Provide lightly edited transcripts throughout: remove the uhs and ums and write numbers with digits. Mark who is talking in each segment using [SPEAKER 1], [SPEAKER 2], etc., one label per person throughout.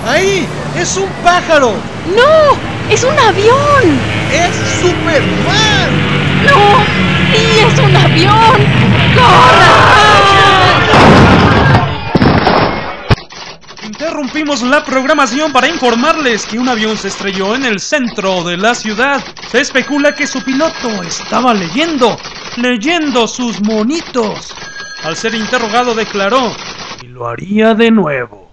[SPEAKER 1] ¡Ahí! ¡Es un pájaro!
[SPEAKER 2] ¡No! ¡Es un avión!
[SPEAKER 1] ¡Es Superman!
[SPEAKER 2] ¡No! ¡Sí, es un avión! ¡Corran!
[SPEAKER 3] Interrumpimos la programación para informarles que un avión se estrelló en el centro de la ciudad. Se especula que su piloto estaba leyendo sus monitos. Al ser interrogado declaró, y lo haría de nuevo.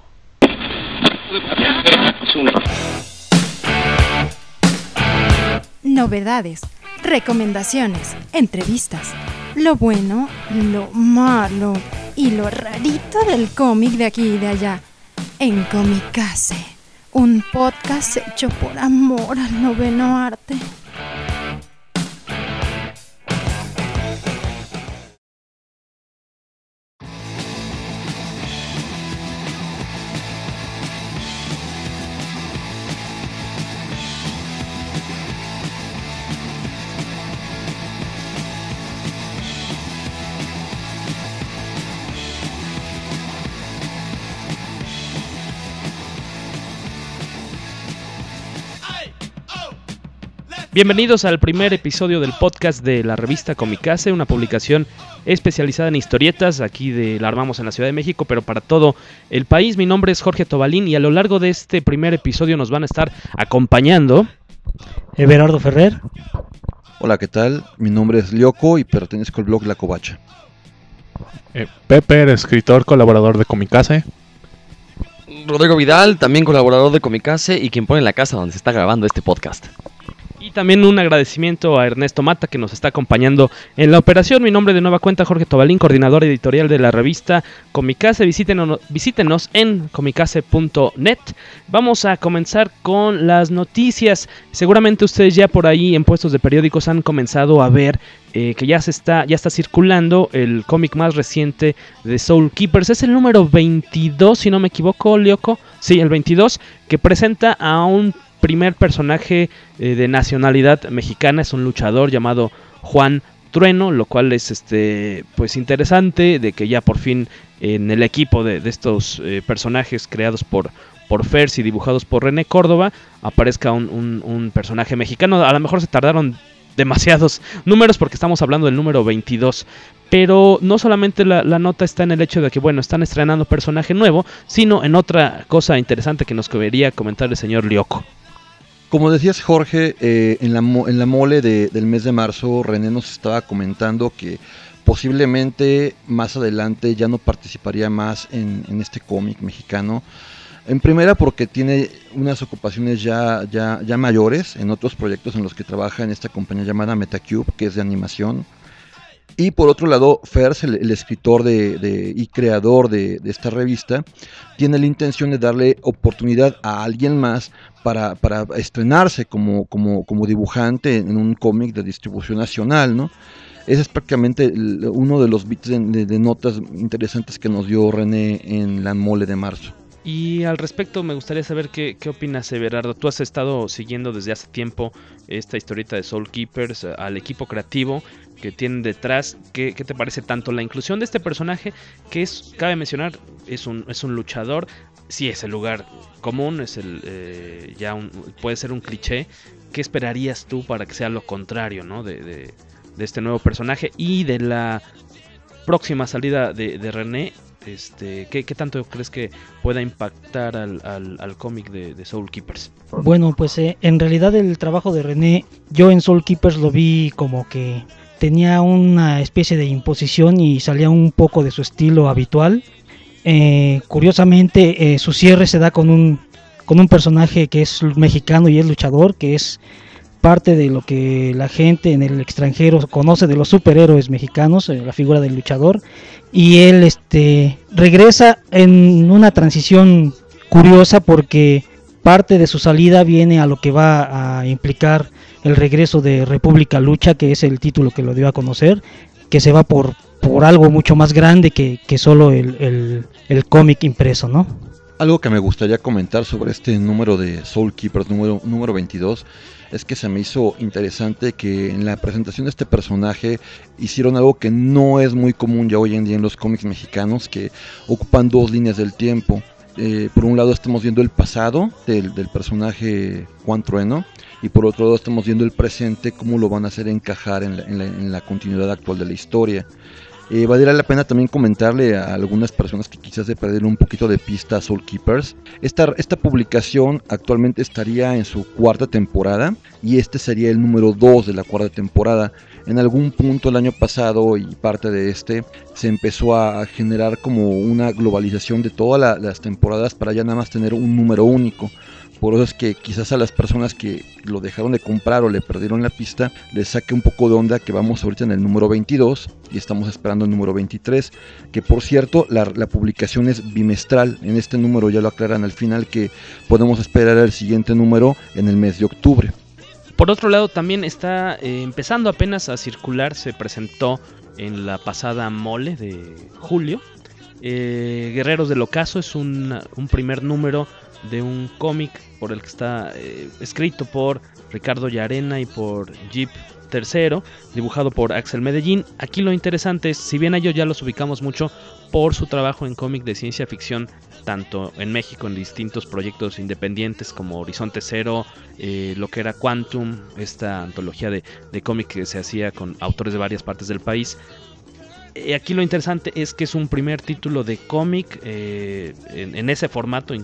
[SPEAKER 4] Novedades, recomendaciones, entrevistas, lo bueno, lo malo y lo rarito del cómic de aquí y de allá. En Comicase, un podcast hecho por amor al noveno arte.
[SPEAKER 5] Bienvenidos al primer episodio del podcast de la revista Comicase, una publicación especializada en historietas, aquí la armamos en la Ciudad de México, pero para todo el país. Mi nombre es Jorge Tobalín y a lo largo de este primer episodio nos van a estar acompañando
[SPEAKER 6] Everardo Ferrer.
[SPEAKER 7] Hola, ¿qué tal? Mi nombre es Lyoko y pertenezco al blog La Covacha.
[SPEAKER 8] Pepper, escritor, colaborador de Comicase.
[SPEAKER 9] Rodrigo Vidal, también colaborador de Comicase y quien pone la casa donde se está grabando este podcast.
[SPEAKER 5] Y también un agradecimiento a Ernesto Mata, que nos está acompañando en la operación. Mi nombre de nueva cuenta, Jorge Tobalín, coordinador editorial de la revista Comicase. Visítenos en comicase.net. Vamos a comenzar con las noticias. Seguramente ustedes ya por ahí en puestos de periódicos han comenzado a ver que ya está circulando el cómic más reciente de Soul Keepers. Es el número 22, si no me equivoco, Lyoko. Sí, el 22, que presenta a un primer personaje de nacionalidad mexicana. Es un luchador llamado Juan Trueno, lo cual es pues interesante, de que ya por fin en el equipo de estos personajes creados por Fers y dibujados por René Córdoba aparezca un personaje mexicano. A lo mejor se tardaron demasiados números porque estamos hablando del número 22. Pero no solamente la nota está en el hecho de que, bueno, están estrenando personaje nuevo, sino en otra cosa interesante que nos quería comentar el señor Lyoko.
[SPEAKER 7] Como decías, Jorge, en la mole del mes de marzo, René nos estaba comentando que posiblemente más adelante ya no participaría más en este cómic mexicano. En primera porque tiene unas ocupaciones ya mayores en otros proyectos en los que trabaja en esta compañía llamada Metacube, que es de animación. Y por otro lado, Fers, el escritor y creador de esta revista, tiene la intención de darle oportunidad a alguien más para estrenarse como dibujante en un cómic de distribución nacional, ¿no? Ese es prácticamente uno de los bits de notas interesantes que nos dio René en la mole de marzo.
[SPEAKER 5] Y al respecto me gustaría saber qué opinas, Everardo. Tú has estado siguiendo desde hace tiempo esta historieta de Soul Keepers, al equipo creativo que tienen detrás. ¿Qué te parece tanto la inclusión de este personaje que cabe mencionar, es un luchador? Sí, es el lugar común, es puede ser un cliché. ¿Qué esperarías tú para que sea lo contrario, ¿no? de este nuevo personaje y de la próxima salida de René? ¿Qué tanto crees que pueda impactar al cómic de Soul Keepers?
[SPEAKER 6] Bueno, pues en realidad el trabajo de René, yo en Soul Keepers lo vi como que tenía una especie de imposición y salía un poco de su estilo habitual. Curiosamente, su cierre se da con un personaje que es mexicano y es luchador, que es parte de lo que la gente en el extranjero conoce de los superhéroes mexicanos, la figura del luchador, y él regresa en una transición curiosa porque parte de su salida viene a lo que va a implicar el regreso de República Lucha, que es el título que lo dio a conocer, que se va por algo mucho más grande que solo el cómic impreso, ¿no?
[SPEAKER 7] Algo que me gustaría comentar sobre este número de Soul Keepers, número 22, es que se me hizo interesante que en la presentación de este personaje hicieron algo que no es muy común ya hoy en día en los cómics mexicanos, que ocupan dos líneas del tiempo. por un lado estamos viendo el pasado del personaje Juan Trueno, y por otro lado estamos viendo el presente, cómo lo van a hacer encajar en la continuidad actual de la historia. Valdría la pena también comentarle a algunas personas que quizás se perdieron un poquito de pista a Soul Keepers. Esta publicación actualmente estaría en su 4ª temporada, y este sería el número 2 de la 4ª temporada. En algún punto el año pasado y parte de este se empezó a generar como una globalización de todas las temporadas para ya nada más tener un número único. Por eso es que quizás a las personas que lo dejaron de comprar o le perdieron la pista, les saque un poco de onda que vamos ahorita en el número 22 y estamos esperando el número 23, que por cierto la publicación es bimestral. En este número ya lo aclaran al final que podemos esperar el siguiente número en el mes de octubre.
[SPEAKER 5] Por otro lado, también está empezando apenas a circular, se presentó en la pasada mole de julio, Guerreros del Ocaso. Es un primer número de un cómic por el que está escrito por Ricardo Llarena y por Jeep III, dibujado por Axel Medellín. Aquí lo interesante es, si bien a ellos ya los ubicamos mucho por su trabajo en cómic de ciencia ficción, tanto en México en distintos proyectos independientes como Horizonte Zero, lo que era Quantum, esta antología de cómic que se hacía con autores de varias partes del país. Aquí lo interesante es que es un primer título de cómic en ese formato,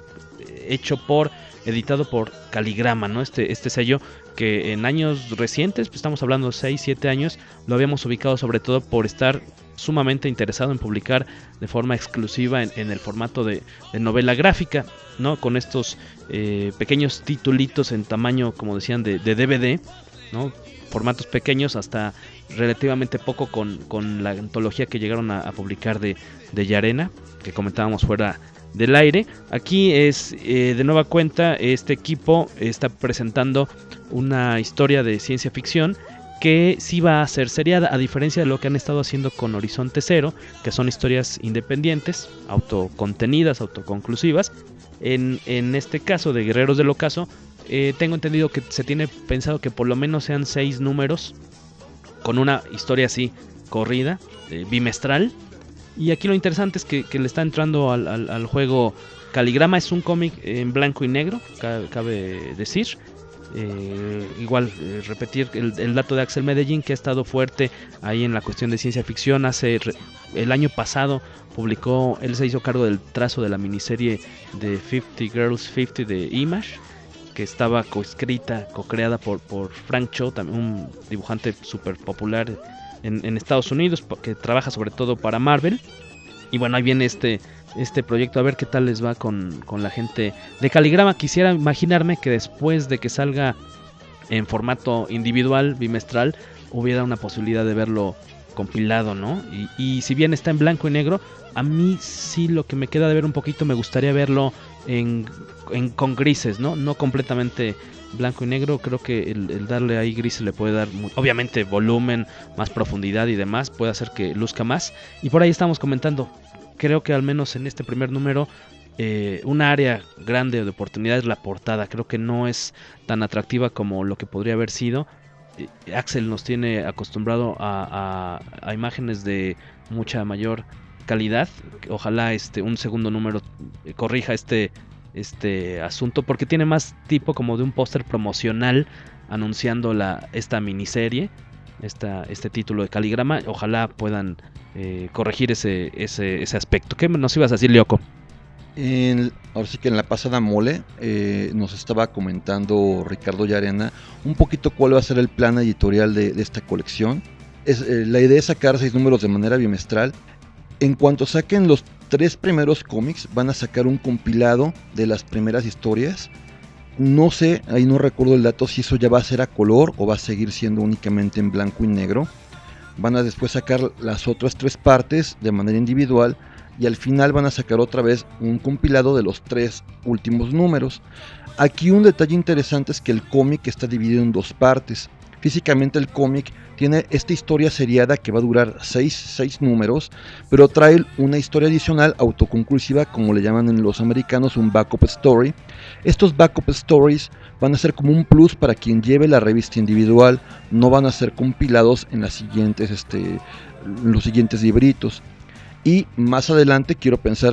[SPEAKER 5] editado por Caligrama, ¿no? Este sello que en años recientes, pues estamos hablando de 6-7 años, lo habíamos ubicado sobre todo por estar sumamente interesado en publicar de forma exclusiva en el formato de novela gráfica, ¿no? Con estos pequeños titulitos en tamaño, como decían, de DVD, ¿no? Formatos pequeños hasta relativamente poco con la antología que llegaron a publicar de Llarena, que comentábamos fuera del aire. Aquí es de nueva cuenta, este equipo está presentando una historia de ciencia ficción que sí va a ser seriada, a diferencia de lo que han estado haciendo con Horizonte Zero, que son historias independientes, autocontenidas, autoconclusivas. En este caso de Guerreros del Ocaso, tengo entendido que se tiene pensado que por lo menos sean 6 números con una historia así corrida, bimestral. Y aquí lo interesante es que le está entrando al juego Caligrama. Es un cómic en blanco y negro, cabe decir. Repetir el dato de Axel Medellín, que ha estado fuerte ahí en la cuestión de ciencia ficción. El año pasado publicó, él se hizo cargo del trazo de la miniserie de 50 Girls 50 de Image, que estaba co-creada por Frank Cho, también un dibujante súper popular en Estados Unidos, que trabaja sobre todo para Marvel. Y bueno, ahí viene este proyecto, a ver qué tal les va con la gente de Caligrama. Quisiera imaginarme que después de que salga en formato individual, bimestral, hubiera una posibilidad de verlo compilado, ¿no? Y si bien está en blanco y negro, a mí sí lo que me queda de ver un poquito, me gustaría verlo con grises, ¿no? No completamente blanco y negro. Creo que el darle ahí grises le puede dar, obviamente, volumen, más profundidad y demás, puede hacer que luzca más. Y por ahí estamos comentando, creo que al menos en este primer número, una área grande de oportunidad es la portada. Creo que no es tan atractiva como lo que podría haber sido. Axel nos tiene acostumbrado a imágenes de mucha mayor calidad. Ojalá un segundo número corrija este asunto, porque tiene más tipo como de un póster promocional anunciando esta miniserie, este título de Caligrama. Ojalá puedan corregir ese aspecto. ¿Qué nos ibas a decir, Lyoko?
[SPEAKER 7] Ahora sí que en la pasada mole nos estaba comentando Ricardo Llarena un poquito cuál va a ser el plan editorial de esta colección. La idea es sacar 6 números de manera bimestral. En cuanto saquen los 3 primeros cómics, van a sacar un compilado de las primeras historias. No sé, ahí no recuerdo el dato, si eso ya va a ser a color o va a seguir siendo únicamente en blanco y negro. Van a después sacar las otras 3 partes de manera individual, y al final van a sacar otra vez un compilado de los 3 últimos números. Aquí un detalle interesante es que el cómic está dividido en 2 partes. Físicamente el cómic tiene esta historia seriada que va a durar 6 números, pero trae una historia adicional autoconclusiva, como le llaman en los americanos, un backup story. Estos backup stories van a ser como un plus para quien lleve la revista individual, no van a ser compilados en los siguientes libritos. Y más adelante quiero pensar,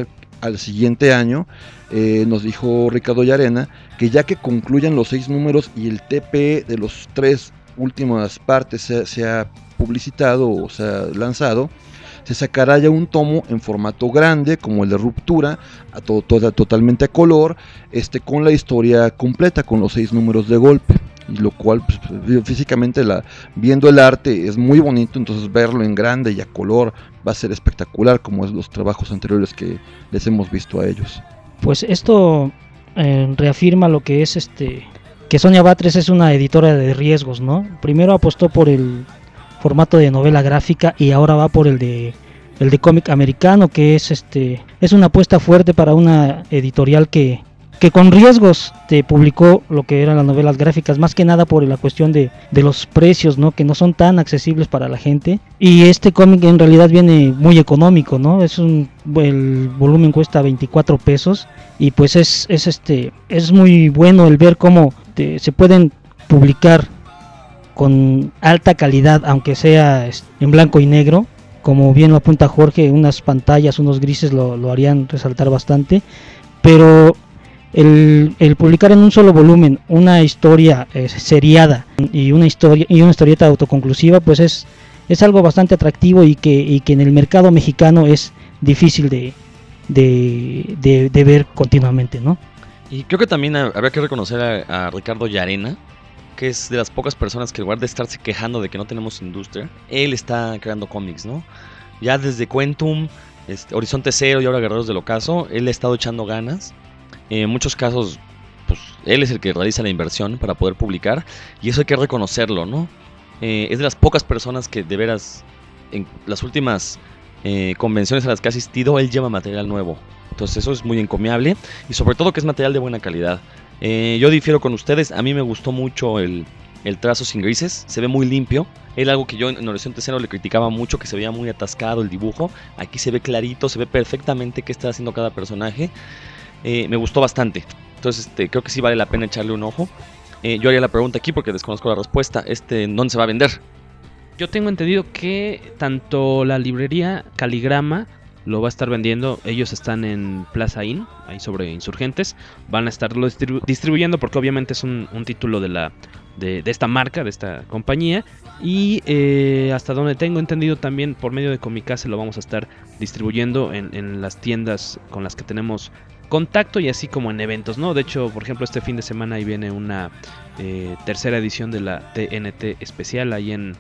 [SPEAKER 7] al siguiente año, nos dijo Ricardo Llarena que ya que concluyan los 6 números y el TP de los 3 últimas partes se ha publicitado o se ha lanzado, se sacará ya un tomo en formato grande como el de Ruptura, totalmente a color, con la historia completa, con los 6 números de golpe. Y lo cual pues, físicamente viendo el arte es muy bonito, entonces verlo en grande y a color va a ser espectacular, como es los trabajos anteriores que les hemos visto a ellos.
[SPEAKER 6] Pues esto reafirma lo que es que Sonia Batres es una editora de riesgos, ¿no? Primero apostó por el formato de novela gráfica y ahora va por el de cómic americano, que es una apuesta fuerte para una editorial que con riesgos te publicó lo que eran las novelas gráficas, más que nada por la cuestión de los precios, ¿no? Que no son tan accesibles para la gente. Y este cómic en realidad viene muy económico, ¿no? El volumen cuesta 24 pesos y pues es muy bueno el ver cómo se pueden publicar con alta calidad, aunque sea en blanco y negro. Como bien lo apunta Jorge, unas pantallas, unos grises lo harían resaltar bastante, pero el publicar en un solo volumen una historia seriada y una historieta autoconclusiva, pues es algo bastante atractivo y que en el mercado mexicano es difícil de ver continuamente, ¿no?
[SPEAKER 9] Y creo que también habría que reconocer a Ricardo Llarena, que es de las pocas personas que en lugar de estarse quejando de que no tenemos industria, él está creando cómics, ¿no? Ya desde Quantum, Horizonte Cero y ahora Guerreros del Ocaso, él ha estado echando ganas. En muchos casos, pues él es el que realiza la inversión para poder publicar, y eso hay que reconocerlo, ¿no? Es de las pocas personas que de veras, en las últimas convenciones a las que ha asistido, él lleva material nuevo. Entonces eso es muy encomiable, y sobre todo que es material de buena calidad. Yo difiero con ustedes, a mí me gustó mucho el trazo sin grises, se ve muy limpio. Era algo que yo en Horizonte Cero le criticaba mucho, que se veía muy atascado el dibujo. Aquí se ve clarito, se ve perfectamente qué está haciendo cada personaje. Me gustó bastante, entonces creo que sí vale la pena echarle un ojo. Yo haría la pregunta aquí porque desconozco la respuesta. ¿Dónde se va a vender?
[SPEAKER 5] Yo tengo entendido que tanto la librería Caligrama lo va a estar vendiendo. Ellos están en Plaza Inn, ahí sobre Insurgentes. Van a estarlo distribuyendo porque obviamente es un título de esta marca, de esta compañía. Y hasta donde tengo entendido también por medio de Comicase lo vamos a estar distribuyendo en las tiendas con las que tenemos contacto y así como en eventos, ¿no? De hecho, por ejemplo, este fin de semana ahí viene una tercera edición de la TNT especial ahí en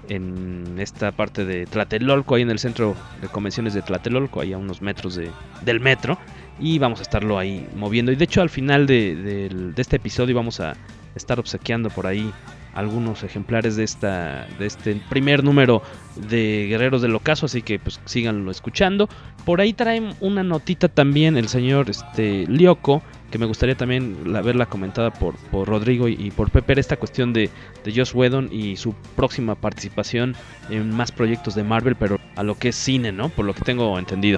[SPEAKER 5] esta parte de Tlatelolco, ahí en el centro de convenciones de Tlatelolco, ahí a unos metros del metro, y vamos a estarlo ahí moviendo. Y de hecho al final de este episodio vamos a estar obsequiando por ahí algunos ejemplares de este primer número de Guerreros del Ocaso, así que pues síganlo escuchando. Por ahí traen una notita también el señor Lioco, que me gustaría también verla comentada por Rodrigo y por Pepper, esta cuestión de Joss Whedon y su próxima participación en más proyectos de Marvel, pero a lo que es cine, ¿no? Por lo que tengo entendido.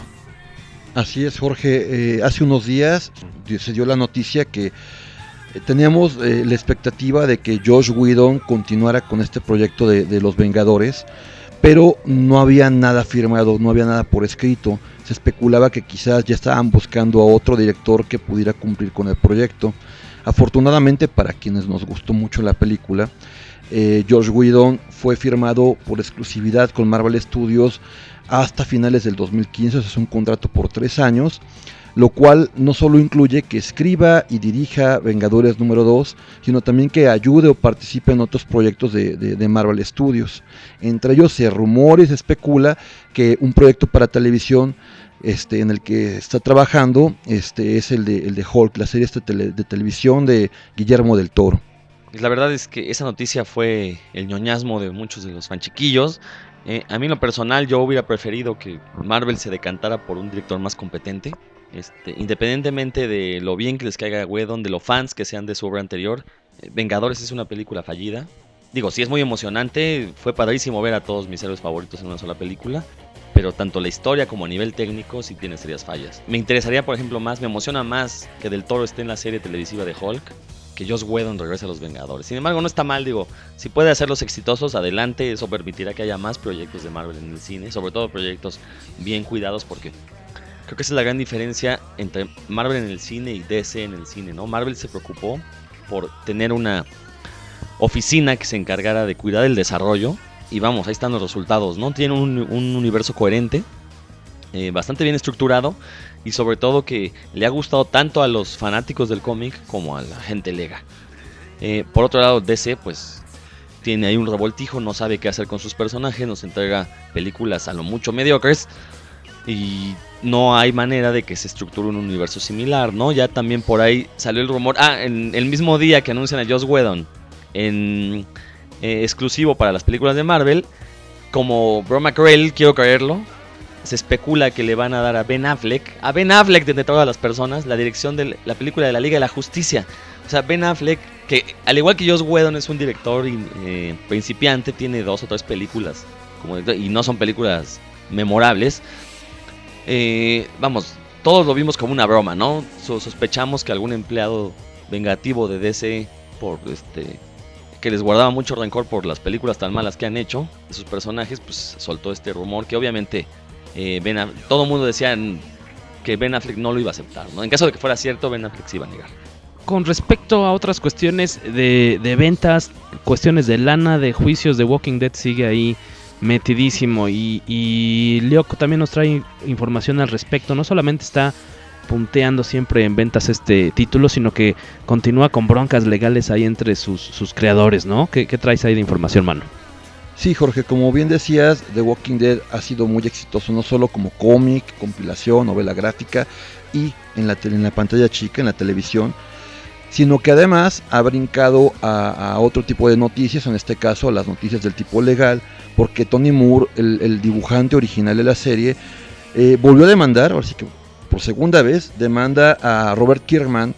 [SPEAKER 7] Así es, Jorge. Hace unos días se dio la noticia que teníamos la expectativa de que Joss Whedon continuara con este proyecto de Los Vengadores, pero no había nada firmado, no había nada por escrito. Se especulaba que quizás ya estaban buscando a otro director que pudiera cumplir con el proyecto. Afortunadamente para quienes nos gustó mucho la película, Joss Whedon fue firmado por exclusividad con Marvel Studios hasta finales del 2015, es un contrato por 3 años, lo cual no solo incluye que escriba y dirija Vengadores número 2, sino también que ayude o participe en otros proyectos de Marvel Studios. Entre ellos se rumora y se especula que un proyecto para televisión en el que está trabajando es el de Hulk, la serie de televisión de Guillermo del Toro.
[SPEAKER 9] La verdad es que esa noticia fue el ñoñasmo de muchos de los fanchiquillos. A mí en lo personal yo hubiera preferido que Marvel se decantara por un director más competente. Independientemente de lo bien que les caiga a Whedon, de lo fans que sean de su obra anterior, Vengadores es una película fallida. Digo, sí es muy emocionante, fue padrísimo ver a todos mis héroes favoritos en una sola película, pero tanto la historia como a nivel técnico sí tiene serias fallas. Me interesaría, por ejemplo, me emociona más que Del Toro esté en la serie televisiva de Hulk, que Joss Whedon regrese a Los Vengadores. Sin embargo, no está mal, digo, si puede hacerlos exitosos, adelante, eso permitirá que haya más proyectos de Marvel en el cine, sobre todo proyectos bien cuidados, porque Creo que esa es la gran diferencia entre Marvel en el cine y DC en el cine, ¿no? Marvel se preocupó por tener una oficina que se encargara de cuidar el desarrollo. Y vamos, ahí están los resultados, ¿no? Tiene un universo coherente, bastante bien estructurado. Y sobre todo que le ha gustado tanto a los fanáticos del cómic como a la gente lega. Por otro lado, DC pues tiene ahí un revoltijo, no sabe qué hacer con sus personajes, nos entrega películas a lo mucho mediocres. Y no hay manera de que se estructure un universo similar, ¿no? Ya también por ahí salió el rumor. En el mismo día que anuncian a Joss Whedon en exclusivo para las películas de Marvel, como Bro Mackerel, quiero creerlo, se especula que le van a dar a Ben Affleck de entre todas las personas, la dirección de la película de la Liga de la Justicia. O sea, Ben Affleck, que al igual que Joss Whedon es un director principiante, tiene 2 o 3 películas como director, y no son películas memorables. Vamos, todos lo vimos como una broma, ¿no? Sospechamos que algún empleado vengativo de DC por que les guardaba mucho rencor por las películas tan malas que han hecho de sus personajes, pues soltó este rumor que obviamente todo el mundo decía que Ben Affleck no lo iba a aceptar, ¿no? En caso de que fuera cierto, Ben Affleck se iba a negar.
[SPEAKER 5] Con respecto a otras cuestiones de ventas, cuestiones de lana, de juicios, de Walking Dead sigue ahí metidísimo, y Lyoko también nos trae información al respecto. No solamente está punteando siempre en ventas este título, sino que continúa con broncas legales ahí entre sus creadores, ¿no? ¿Qué traes ahí de información, mano?
[SPEAKER 7] Sí, Jorge, como bien decías, The Walking Dead ha sido muy exitoso, no solo como cómic, compilación, novela gráfica y en la pantalla chica, en la televisión, sino que además ha brincado a otro tipo de noticias, en este caso las noticias del tipo legal, porque Tony Moore, el dibujante original de la serie, volvió a demandar, ahora sí que por segunda vez, demanda a Robert Kirkman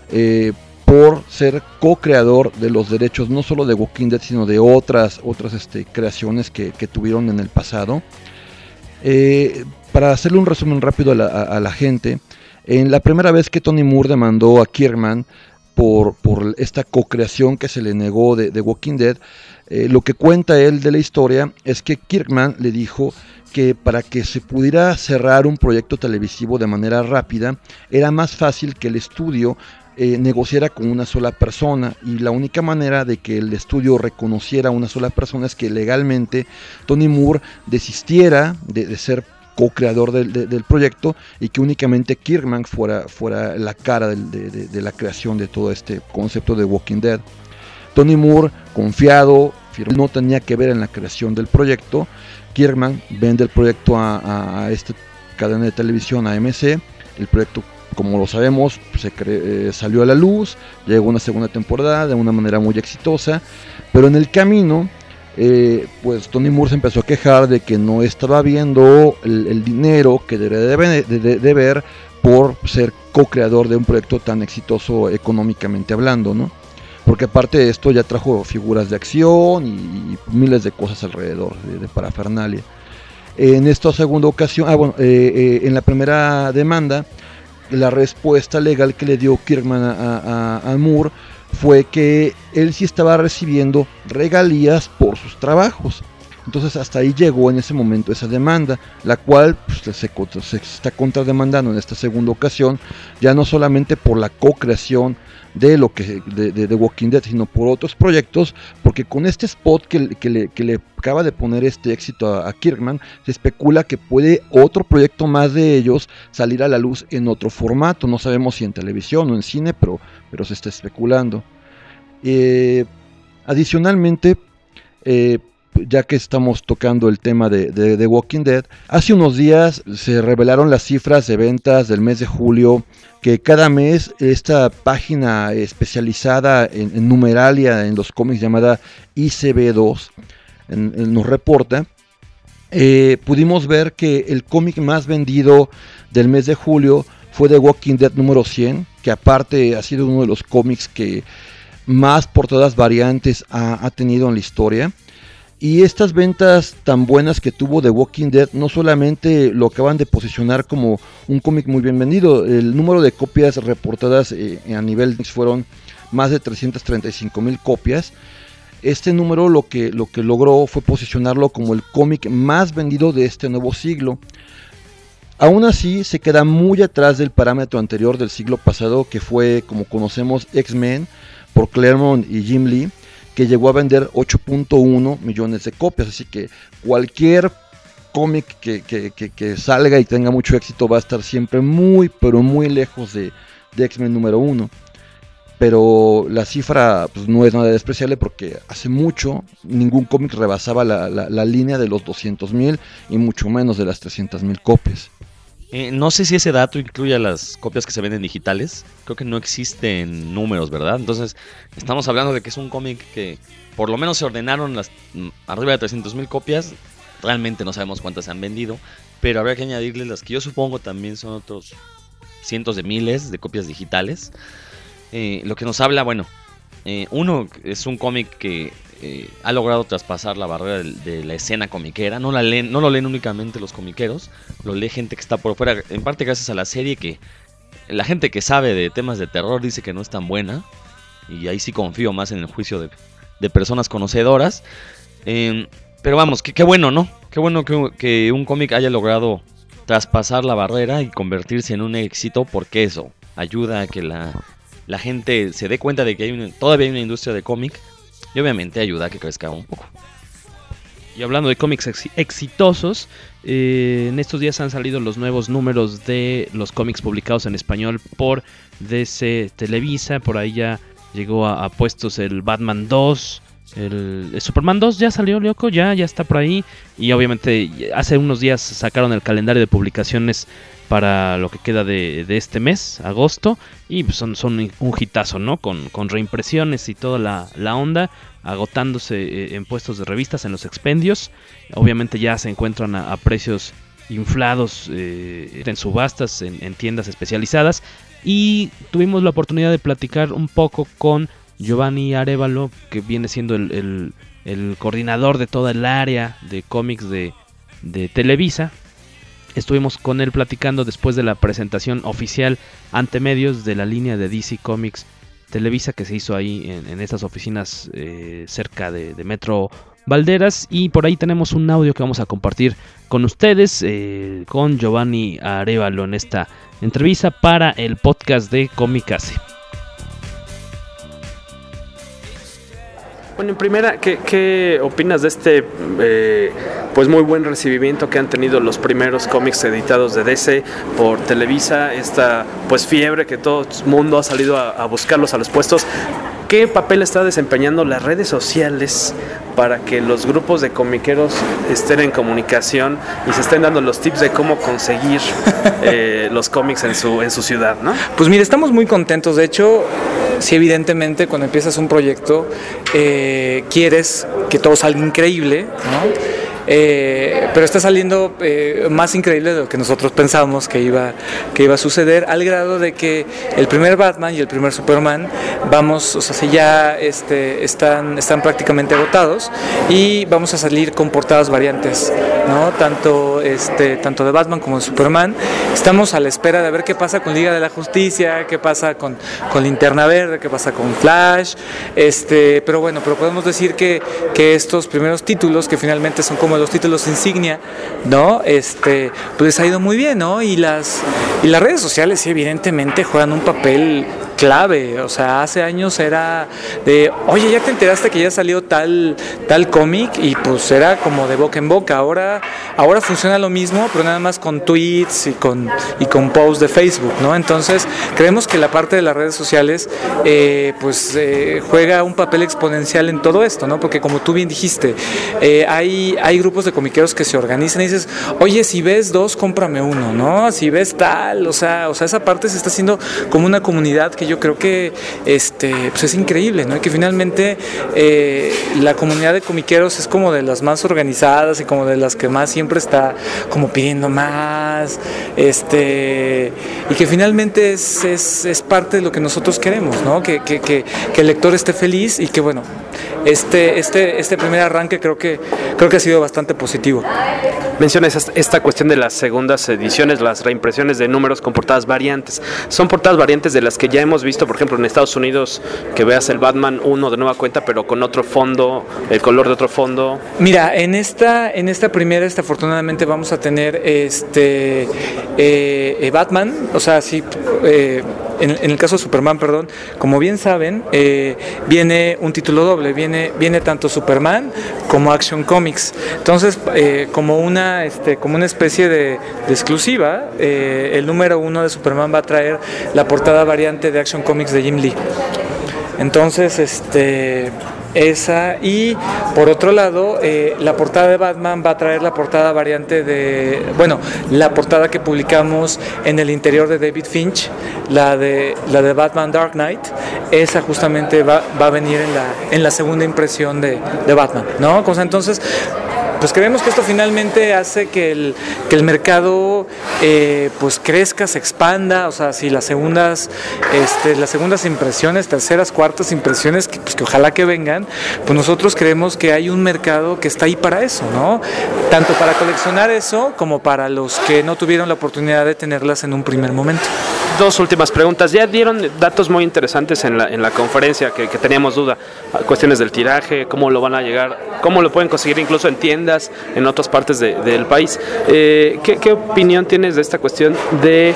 [SPEAKER 7] por ser co-creador de los derechos no solo de Walking Dead, sino de otras creaciones que tuvieron en el pasado. Para hacerle un resumen rápido a la gente, en la primera vez que Tony Moore demandó a Kirkman por esta co-creación que se le negó de Walking Dead, lo que cuenta él de la historia es que Kirkman le dijo que para que se pudiera cerrar un proyecto televisivo de manera rápida, era más fácil que el estudio negociara con una sola persona, y la única manera de que el estudio reconociera a una sola persona es que legalmente Tony Moore desistiera de ser co-creador del proyecto, y que únicamente Kirkman fuera la cara de la creación de todo este concepto de Walking Dead. Tony Moore, confiado, no tenía que ver en la creación del proyecto. Kirkman vende el proyecto a esta cadena de televisión, AMC. El proyecto, como lo sabemos, salió a la luz, llegó una segunda temporada de una manera muy exitosa, pero en el camino pues Tony Moore se empezó a quejar de que no estaba viendo el dinero que debería de ver por ser co-creador de un proyecto tan exitoso económicamente hablando, ¿no? Porque aparte de esto ya trajo figuras de acción y miles de cosas alrededor de parafernalia. En esta segunda ocasión, en la primera demanda, la respuesta legal que le dio Kirkman a Moore fue que él sí estaba recibiendo regalías por sus trabajos. Entonces hasta ahí llegó en ese momento esa demanda, la cual pues, se está contrademandando en esta segunda ocasión, ya no solamente por la co-creación de lo que de Walking Dead, sino por otros proyectos, porque con este spot que le acaba de poner este éxito a Kirkman, se especula que puede otro proyecto más de ellos salir a la luz en otro formato. No sabemos si en televisión o en cine, pero se está especulando. Adicionalmente, ya que estamos tocando el tema de Walking Dead, hace unos días se revelaron las cifras de ventas del mes de julio, que cada mes esta página especializada en numeralia en los cómics llamada ICB2 nos reporta. Pudimos ver que el cómic más vendido del mes de julio fue The Walking Dead número 100, que aparte ha sido uno de los cómics que más portadas variantes ha tenido en la historia. Y estas ventas tan buenas que tuvo The Walking Dead no solamente lo acaban de posicionar como un cómic muy bien vendido, el número de copias reportadas a nivel fueron más de 335,000 copias. Este número lo que logró fue posicionarlo como el cómic más vendido de este nuevo siglo. Aún así, se queda muy atrás del parámetro anterior del siglo pasado, que fue, como conocemos, X-Men por Claremont y Jim Lee, que llegó a vender 8.1 millones de copias. Así que cualquier cómic que salga y tenga mucho éxito va a estar siempre muy, pero muy lejos de X-Men número 1. Pero la cifra pues, no es nada despreciable, porque hace mucho ningún cómic rebasaba la línea de los 200,000 y mucho menos de las 300,000 copias.
[SPEAKER 9] No sé si ese dato incluye a las copias que se venden digitales. Creo que no existen números, ¿verdad? Entonces, estamos hablando de que es un cómic que por lo menos se ordenaron arriba de 300,000 copias. Realmente no sabemos cuántas se han vendido, pero habría que añadirle las que yo supongo también son otros cientos de miles de copias digitales. Lo que nos habla, bueno, uno es un cómic que ha logrado traspasar la barrera de la escena comiquera. No lo leen únicamente los comiqueros, lo lee gente que está por fuera, en parte gracias a la serie, que la gente que sabe de temas de terror dice que no es tan buena, y ahí sí confío más en el juicio de personas conocedoras. Pero vamos, qué bueno, ¿no? Qué bueno que un cómic haya logrado traspasar la barrera y convertirse en un éxito, porque eso ayuda a que la gente se dé cuenta de que todavía hay una industria de cómic, y obviamente ayuda a que crezca un poco.
[SPEAKER 5] Y hablando de cómics exitosos, en estos días han salido los nuevos números de los cómics publicados en español por DC Televisa. Por ahí ya llegó a puestos el Batman 2, el Superman 2 ya salió, loco, ya está por ahí. Y obviamente hace unos días sacaron el calendario de publicaciones para lo que queda de este mes, agosto, y pues son un hitazo, ¿no? Con reimpresiones y toda la onda, agotándose en puestos de revistas, en los expendios. Obviamente ya se encuentran a precios inflados en subastas, en tiendas especializadas, y tuvimos la oportunidad de platicar un poco con Giovanni Arévalo, que viene siendo el coordinador de toda el área de cómics de Televisa. Estuvimos con él platicando después de la presentación oficial ante medios de la línea de DC Comics Televisa, que se hizo ahí en estas oficinas cerca de Metro Valderas. Y por ahí tenemos un audio que vamos a compartir con ustedes, con Giovanni Arévalo, en esta entrevista para el podcast de Comicase.
[SPEAKER 10] Bueno, en primera, ¿qué opinas de este pues muy buen recibimiento que han tenido los primeros cómics editados de DC por Televisa? Esta pues fiebre que todo el mundo ha salido a buscarlos a los puestos. ¿Qué papel está desempeñando las redes sociales para que los grupos de comiqueros estén en comunicación y se estén dando los tips de cómo conseguir los cómics en su ciudad, ¿no?
[SPEAKER 11] Pues mira, estamos muy contentos. De hecho, sí, evidentemente cuando empiezas un proyecto quieres que todo salga increíble, ¿no? Pero está saliendo más increíble de lo que nosotros pensábamos que iba a suceder, al grado de que el primer Batman y el primer Superman ya están prácticamente agotados, y vamos a salir con portadas variantes, ¿no? Tanto de Batman como de Superman. Estamos a la espera de ver qué pasa con Liga de la Justicia, qué pasa con Linterna Verde, qué pasa con Flash, pero podemos decir que estos primeros títulos, que finalmente son como los títulos insignia, ¿no? Pues ha ido muy bien, ¿no? Y las redes sociales evidentemente juegan un papel clave. O sea, hace años era de, oye, ¿ya te enteraste que ya salió tal cómic? Y pues era como de boca en boca. Ahora funciona lo mismo, pero nada más con tweets y con posts de Facebook, ¿no? Entonces, creemos que la parte de las redes sociales juega un papel exponencial en todo esto, ¿no? Porque como tú bien dijiste, hay grupos de comiqueros que se organizan y dices, oye, si ves 2, cómprame uno, ¿no? Si ves tal, o sea, esa parte se está haciendo como una comunidad que yo creo que pues es increíble, ¿no? Y que finalmente la comunidad de comiqueros es como de las más organizadas y como de las que más siempre está como pidiendo más, y que finalmente es parte de lo que nosotros queremos, ¿no? Que el lector esté feliz, y que bueno, este primer arranque creo que ha sido bastante positivo.
[SPEAKER 10] Mencionas esta cuestión de las segundas ediciones, las reimpresiones de números con portadas variantes. Son portadas variantes de las que ya hemos hemos visto, por ejemplo, en Estados Unidos, que veas el Batman 1 de nueva cuenta, pero con otro fondo, el color de otro fondo?
[SPEAKER 11] Mira, en esta primera, afortunadamente vamos a tener Batman, o sea, sí, en el caso de Superman, perdón, como bien saben, viene un título doble, viene tanto Superman como Action Comics. Entonces, como una especie de exclusiva, el número 1 de Superman va a traer la portada variante de Action Comics de Jim Lee. Entonces, esa, y por otro lado, la portada de Batman va a traer la portada variante la portada que publicamos en el interior de David Finch, la de Batman Dark Knight. Esa justamente va a venir en la segunda impresión de Batman, ¿no? Entonces, pues creemos que esto finalmente hace que el mercado pues crezca, se expanda. O sea, si las segundas impresiones, terceras, cuartas impresiones, que ojalá que vengan, pues nosotros creemos que hay un mercado que está ahí para eso, ¿no? Tanto para coleccionar eso como para los que no tuvieron la oportunidad de tenerlas en un primer momento.
[SPEAKER 10] Dos últimas preguntas. Ya dieron datos muy interesantes en la conferencia que teníamos duda. Cuestiones del tiraje, cómo lo van a llegar, cómo lo pueden conseguir incluso en tiendas en otras partes del país. ¿Qué opinión tienes de esta cuestión de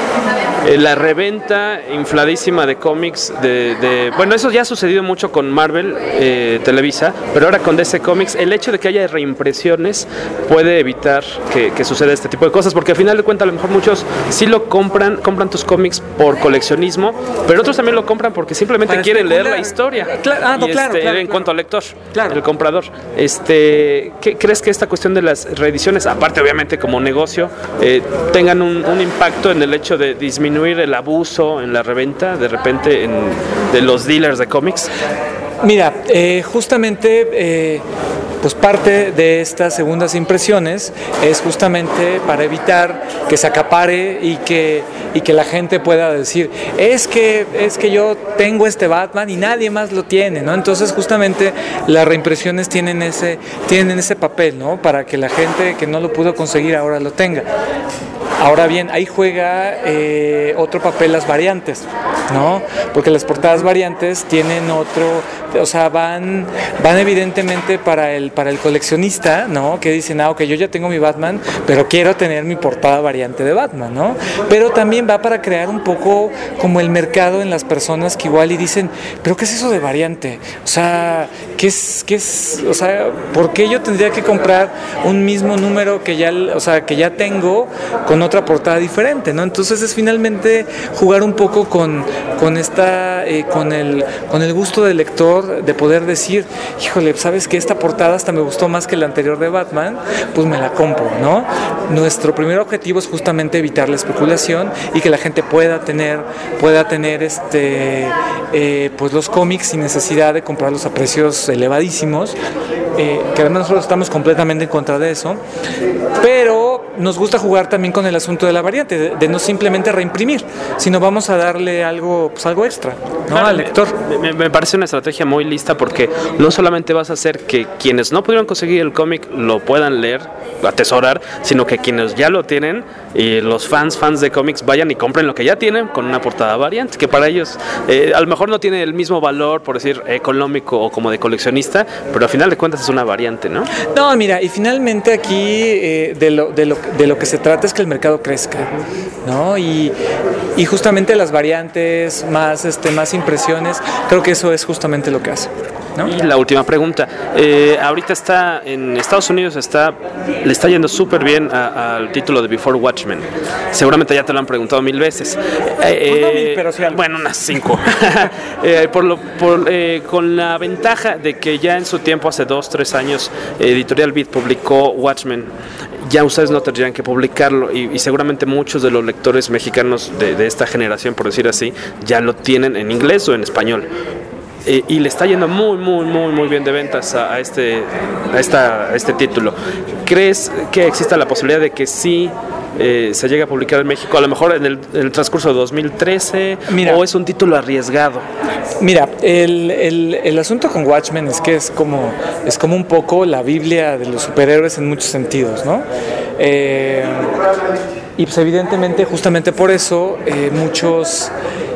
[SPEAKER 10] la reventa infladísima de cómics? Bueno, eso ya ha sucedido mucho con Marvel, Televisa, pero ahora con DC Comics, el hecho de que haya reimpresiones puede evitar que suceda este tipo de cosas, porque al final de cuentas a lo mejor muchos sí lo compran tus cómics por coleccionismo, pero otros también lo compran porque simplemente quieren leer la historia.
[SPEAKER 11] Claro,
[SPEAKER 10] en cuanto al lector, el comprador. ¿Qué crees que esta cuestión de las reediciones, aparte obviamente como negocio, tengan un impacto en el hecho de disminuir el abuso en la reventa de repente de los dealers de cómics?
[SPEAKER 11] Mira, justamente pues parte de estas segundas impresiones es justamente para evitar que se acapare y que la gente pueda decir es que yo tengo este Batman y nadie más lo tiene, ¿no? Entonces justamente las reimpresiones tienen ese papel, ¿no? Para que la gente que no lo pudo conseguir ahora lo tenga. Ahora bien, ahí juega otro papel las variantes, ¿no? Porque las portadas variantes tienen o sea, van evidentemente para el coleccionista, ¿no? Que dicen, ok, yo ya tengo mi Batman, pero quiero tener mi portada variante de Batman, ¿no? Pero también va para crear un poco como el mercado en las personas que igual y dicen, pero ¿qué es eso de variante? O sea, ¿qué es? O sea, ¿por qué yo tendría que comprar un mismo número que ya tengo con otra portada diferente, ¿no? Entonces es finalmente jugar un poco con el gusto del lector, de poder decir, híjole, ¿sabes qué? Esta portada hasta me gustó más que la anterior de Batman, pues me la compro, ¿no? Nuestro primer objetivo es justamente evitar la especulación y que la gente pueda tener pues los cómics sin necesidad de comprarlos a precios elevadísimos, que además nosotros estamos completamente en contra de eso, pero nos gusta jugar también con el asunto de la variante, de no simplemente reimprimir, sino vamos a darle algo extra, ¿no? Al lector.
[SPEAKER 10] Me parece una estrategia muy lista, porque no solamente vas a hacer que quienes no pudieron conseguir el cómic lo puedan leer, atesorar, sino que quienes ya lo tienen y los fans de cómics vayan y compren lo que ya tienen con una portada variante, que para ellos a lo mejor no tiene el mismo valor, por decir, económico o como de coleccionista, pero al final de cuentas es una variante, ¿no?
[SPEAKER 11] No, mira, y finalmente aquí de lo que se trata es que el mercado crezca, ¿no? Y justamente las variantes, más impresiones, creo que eso es justamente lo que hace, ¿no?
[SPEAKER 10] Y la última pregunta, ahorita está en Estados Unidos, le está yendo súper bien al título de Before Watchmen. Seguramente ya te lo han preguntado 1000 veces.
[SPEAKER 11] Pero sí,
[SPEAKER 10] bueno, unas 5. Con la ventaja de que ya en su tiempo, hace 2-3 años, Editorial Beat publicó Watchmen. Ya ustedes no tendrían que publicarlo, y seguramente muchos de los lectores mexicanos de esta generación, por decir así, ya lo tienen en inglés o en español. Y le está yendo muy bien de ventas a este título. ¿Crees que exista la posibilidad de que sí se llegue a publicar en México, a lo mejor en el transcurso de 2013? Mira, ¿o es un título arriesgado?
[SPEAKER 11] Mira, el asunto con Watchmen es que es como un poco la Biblia de los superhéroes en muchos sentidos, ¿no? Y pues evidentemente, justamente por eso, muchos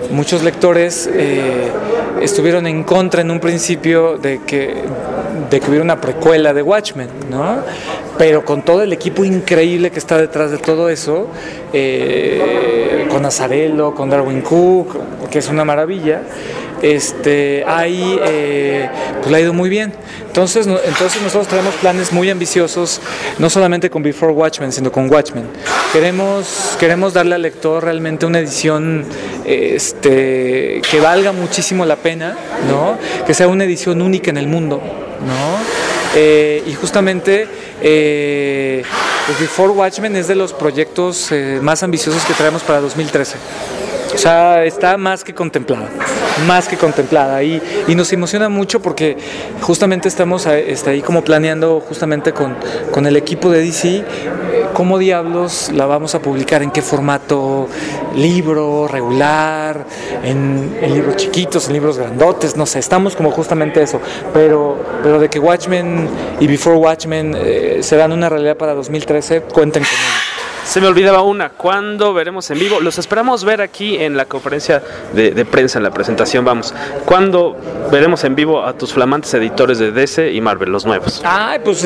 [SPEAKER 11] muchos lectores estuvieron en contra en un principio de que hubiera una precuela de Watchmen, ¿no? Pero con todo el equipo increíble que está detrás de todo eso, con Azzarello, con Darwyn Cooke, que es una maravilla, ahí pues le ha ido muy bien. Entonces nosotros tenemos planes muy ambiciosos, no solamente con Before Watchmen, sino con Watchmen. Queremos darle al lector realmente una edición que valga muchísimo la pena, ¿no? Que sea una edición única en el mundo, ¿no? Y justamente pues Before Watchmen es de los proyectos más ambiciosos que traemos para 2013. O sea, está más que contemplada y nos emociona mucho porque justamente estamos ahí como planeando justamente con el equipo de DC cómo diablos la vamos a publicar, en qué formato, libro, regular, en libros chiquitos, en libros grandotes, no sé, estamos como justamente eso, pero de que Watchmen y Before Watchmen serán una realidad para 2013, cuenten con ello.
[SPEAKER 10] Se me olvidaba una, ¿cuándo veremos en vivo? Los esperamos ver aquí en la conferencia de prensa, en la presentación, vamos. ¿Cuándo veremos en vivo a tus flamantes editores de DC y Marvel, los nuevos?
[SPEAKER 11] Ay, pues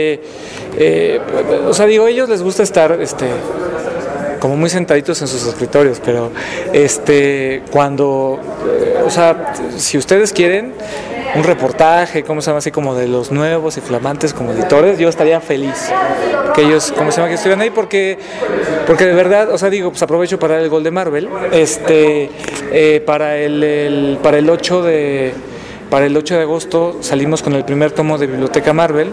[SPEAKER 11] o sea, digo, a ellos les gusta estar, como muy sentaditos en sus escritorios, pero cuando, o sea, si ustedes quieren un reportaje, ¿cómo se llama? Así como de los nuevos y flamantes como editores, yo estaría feliz que ellos, ¿cómo se llama? Que estuvieran ahí porque de verdad, o sea, digo, pues aprovecho para dar el gol de Marvel, para el 8 de agosto salimos con el primer tomo de Biblioteca Marvel,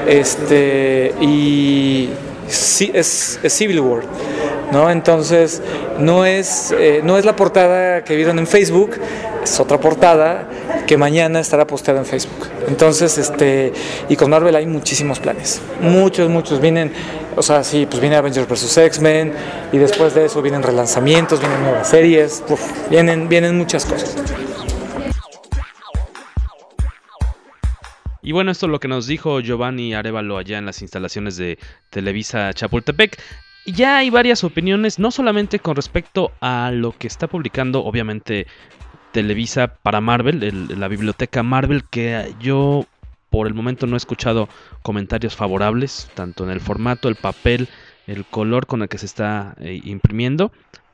[SPEAKER 11] y sí, es Civil War, ¿no? Entonces no es la portada que vieron en Facebook, es otra portada que mañana estará posteada en Facebook. Entonces, y con Marvel hay muchísimos planes, muchos vienen, o sea, sí, pues viene Avengers vs X-Men y después de eso vienen relanzamientos, vienen nuevas series, vienen muchas cosas.
[SPEAKER 5] Y bueno, esto es lo que nos dijo Giovanni Arévalo allá en las instalaciones de Televisa Chapultepec. Ya hay varias opiniones, no solamente con respecto a lo que está publicando, obviamente, Televisa para Marvel, la biblioteca Marvel, que yo por el momento no he escuchado comentarios favorables, tanto en el formato, el papel, el color con el que se está imprimiendo,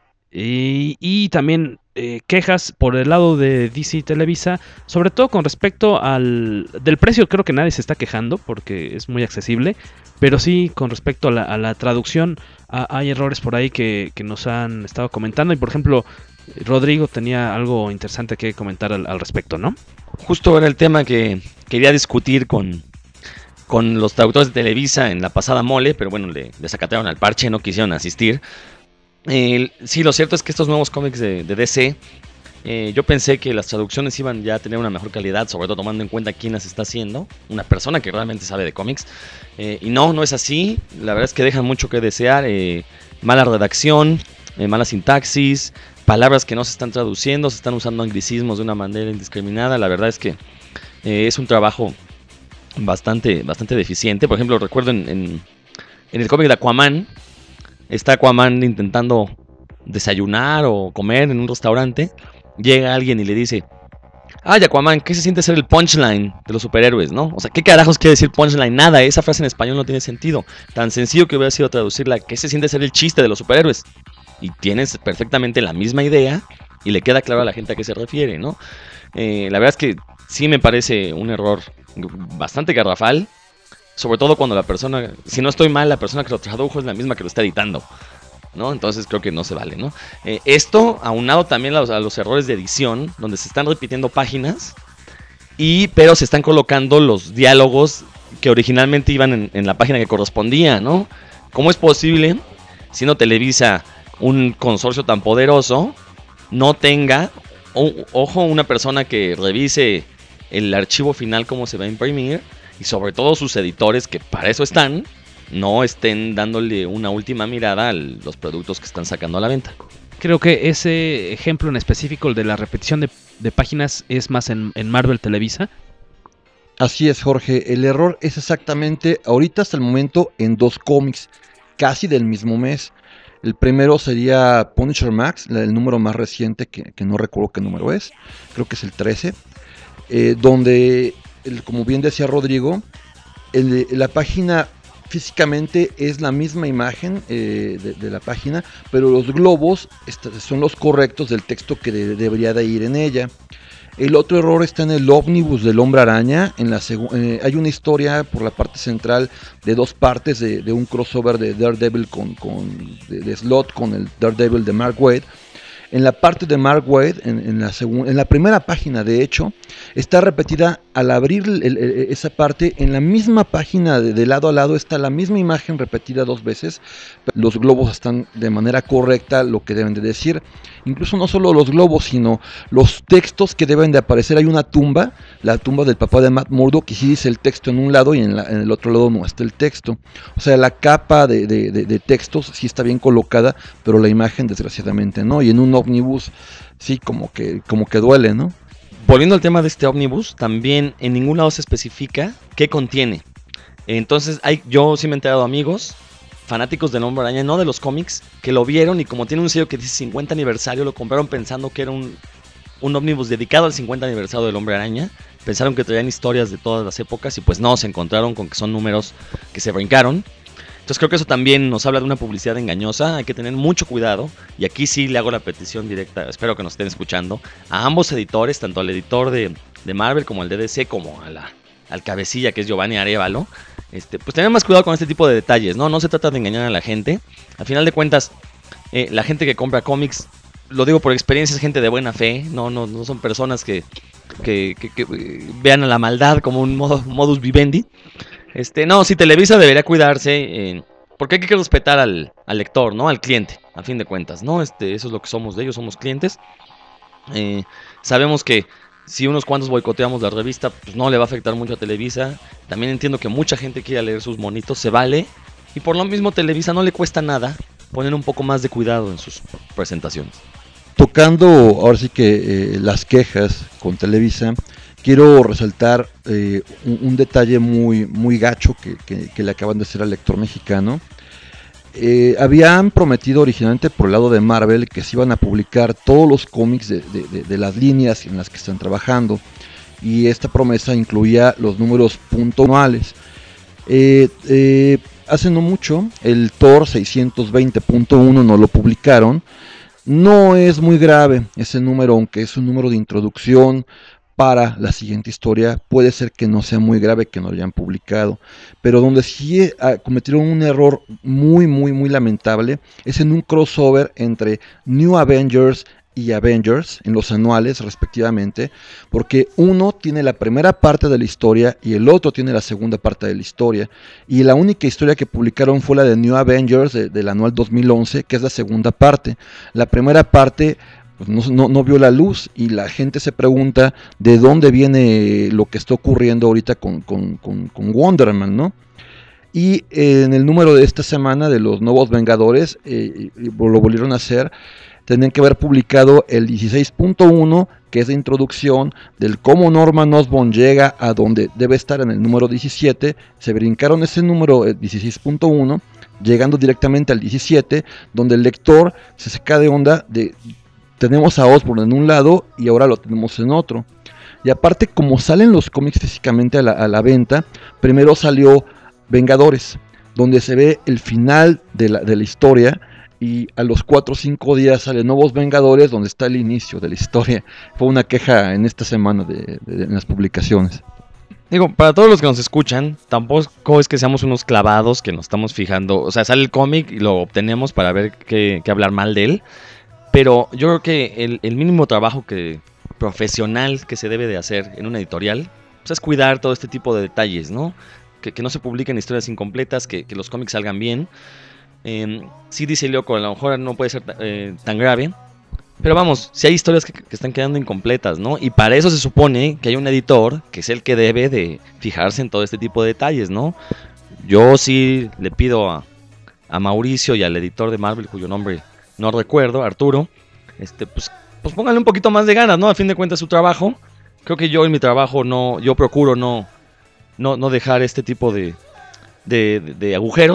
[SPEAKER 5] y también quejas por el lado de DC y Televisa, sobre todo con respecto del precio. Creo que nadie se está quejando porque es muy accesible, pero sí con respecto a la traducción hay errores por ahí que nos han estado comentando. Y por ejemplo, Rodrigo tenía algo interesante que comentar al respecto, ¿no?
[SPEAKER 9] Justo era el tema que quería discutir con los traductores de Televisa en la pasada mole, pero bueno, le sacataron al parche, no quisieron asistir. Sí, lo cierto es que estos nuevos cómics de DC, yo pensé que las traducciones iban ya a tener una mejor calidad, sobre todo tomando en cuenta quién las está haciendo, una persona que realmente sabe de cómics, y no es así. La verdad es que dejan mucho que desear, mala redacción, mala sintaxis, palabras que no se están traduciendo, se están usando anglicismos de una manera indiscriminada. La verdad es que es un trabajo bastante deficiente. Por ejemplo, recuerdo en el cómic de Aquaman, está Aquaman intentando desayunar o comer en un restaurante. Llega alguien y le dice: ay, Aquaman, ¿qué se siente ser el punchline de los superhéroes, no? O sea, ¿qué carajos quiere decir punchline? Nada, esa frase en español no tiene sentido. Tan sencillo que hubiera sido traducirla: ¿qué se siente ser el chiste de los superhéroes? Y tienes perfectamente la misma idea y le queda claro a la gente a qué se refiere, ¿no? La verdad es que sí me parece un error bastante garrafal, sobre todo cuando la persona, si no estoy mal, la persona que lo tradujo es la misma que lo está editando, ¿no? Entonces creo que no se vale, ¿no? Esto aunado también a los errores de edición, donde se están repitiendo páginas, pero se están colocando los diálogos que originalmente iban en la página que correspondía, ¿no? ¿Cómo es posible, siendo Televisa un consorcio tan poderoso, no tenga, ojo, una persona que revise el archivo final, cómo se va a imprimir, y sobre todo sus editores, que para eso están, no estén dándole una última mirada a los productos que están sacando a la venta?
[SPEAKER 5] Creo que ese ejemplo en específico, el de la repetición de páginas, es más en Marvel Televisa.
[SPEAKER 7] Así es, Jorge. El error es exactamente, ahorita hasta el momento, en 2 cómics, casi del mismo mes. El primero sería Punisher Max, el número más reciente, que no recuerdo qué número es, creo que es el 13, donde, como bien decía Rodrigo, la página físicamente es la misma imagen de la página, pero los globos son los correctos del texto que debería de ir en ella. El otro error está en el ómnibus del Hombre Araña. Hay una historia por la parte central de 2 partes de un crossover de Daredevil de Slott con el Daredevil de Mark Waid. En la parte de Mark Waid, en la primera página de hecho, está repetida al abrir esa parte, en la misma página de lado a lado está la misma imagen repetida 2 veces. Los globos están de manera correcta lo que deben de decir. Incluso no solo los globos, sino los textos que deben de aparecer. Hay una tumba, la tumba del papá de Matt Murdock, que sí dice el texto en un lado y en el otro lado no está el texto. O sea, la capa de textos sí está bien colocada, pero la imagen desgraciadamente no. Y en un ómnibus sí como que duele, ¿no?
[SPEAKER 9] Volviendo al tema de este ómnibus, también en ningún lado se especifica qué contiene. Entonces, yo sí me he enterado de amigos fanáticos del Hombre Araña, no de los cómics, que lo vieron y como tiene un sello que dice 50 aniversario, lo compraron pensando que era un ómnibus dedicado al 50 aniversario del Hombre Araña. Pensaron que traían historias de todas las épocas y pues no, se encontraron con que son números que se brincaron. Entonces creo que eso también nos habla de una publicidad engañosa. Hay que tener mucho cuidado. Y aquí sí le hago la petición directa, espero que nos estén escuchando, a ambos editores, tanto al editor de Marvel como al de DC, como al cabecilla que es Giovanni Arévalo. Pues tener más cuidado con este tipo de detalles, ¿no? No se trata de engañar a la gente. Al final de cuentas, la gente que compra cómics, lo digo por experiencia, es gente de buena fe. No son personas que vean a la maldad como un modus vivendi. No, si Televisa debería cuidarse, porque hay que respetar al lector, ¿no? Al cliente, a fin de cuentas, ¿no? Eso es lo que somos de ellos, somos clientes. Sabemos que si unos cuantos boicoteamos la revista, pues no le va a afectar mucho a Televisa. También entiendo que mucha gente quiere leer sus monitos, se vale. Y por lo mismo Televisa no le cuesta nada poner un poco más de cuidado en sus presentaciones.
[SPEAKER 7] Tocando ahora sí que las quejas con Televisa, quiero resaltar un detalle muy gacho que le acaban de hacer al lector mexicano. Habían prometido originalmente por el lado de Marvel que se iban a publicar todos los cómics de las líneas en las que están trabajando, y esta promesa incluía los números puntuales. Hace no mucho el Thor 620.1 no lo publicaron. No es muy grave ese número, aunque es un número de introducción para la siguiente historia. Puede ser que no sea muy grave que no lo hayan publicado, pero donde sí cometieron un error muy lamentable es en un crossover entre New Avengers y Avengers en los anuales respectivamente, porque uno tiene la primera parte de la historia y el otro tiene la segunda parte de la historia, y la única historia que publicaron fue la de New Avengers del anual 2011, que es la segunda parte. La primera parte pues no vio la luz, y la gente se pregunta de dónde viene lo que está ocurriendo ahorita con Wonder Man, ¿no? Y en el número de esta semana de los Nuevos Vengadores, lo volvieron a hacer. Tenían que haber publicado el 16.1, que es de introducción del cómo Norman Osborn llega a donde debe estar en el número 17. Se brincaron ese número 16.1, llegando directamente al 17, donde el lector se saca de onda de tenemos a Osborn en un lado y ahora lo tenemos en otro. Y aparte, como salen los cómics físicamente a la venta, primero salió Vengadores, donde se ve el final de la historia, y a los 4 o 5 días salen Nuevos Vengadores, donde está el inicio de la historia. Fue una queja en esta semana en las publicaciones.
[SPEAKER 9] Digo, para todos los que nos escuchan, tampoco es que seamos unos clavados que nos estamos fijando. O sea, sale el cómic y lo obtenemos para ver qué hablar mal de él. Pero yo creo que el mínimo trabajo profesional que se debe de hacer en una editorial, pues es cuidar todo este tipo de detalles, ¿no? Que no se publiquen historias incompletas, que los cómics salgan bien. Sí, dice Lyoko, a lo mejor no puede ser tan grave, pero vamos, si hay historias que están quedando incompletas, ¿no? Y para eso se supone que hay un editor que es el que debe de fijarse en todo este tipo de detalles, ¿no? Yo sí le pido a Mauricio y al editor de Marvel, cuyo nombre no recuerdo, Arturo, pues pónganle un poquito más de ganas, ¿no? A fin de cuentas su trabajo. Creo que yo en mi trabajo yo procuro no dejar este tipo de agujeros.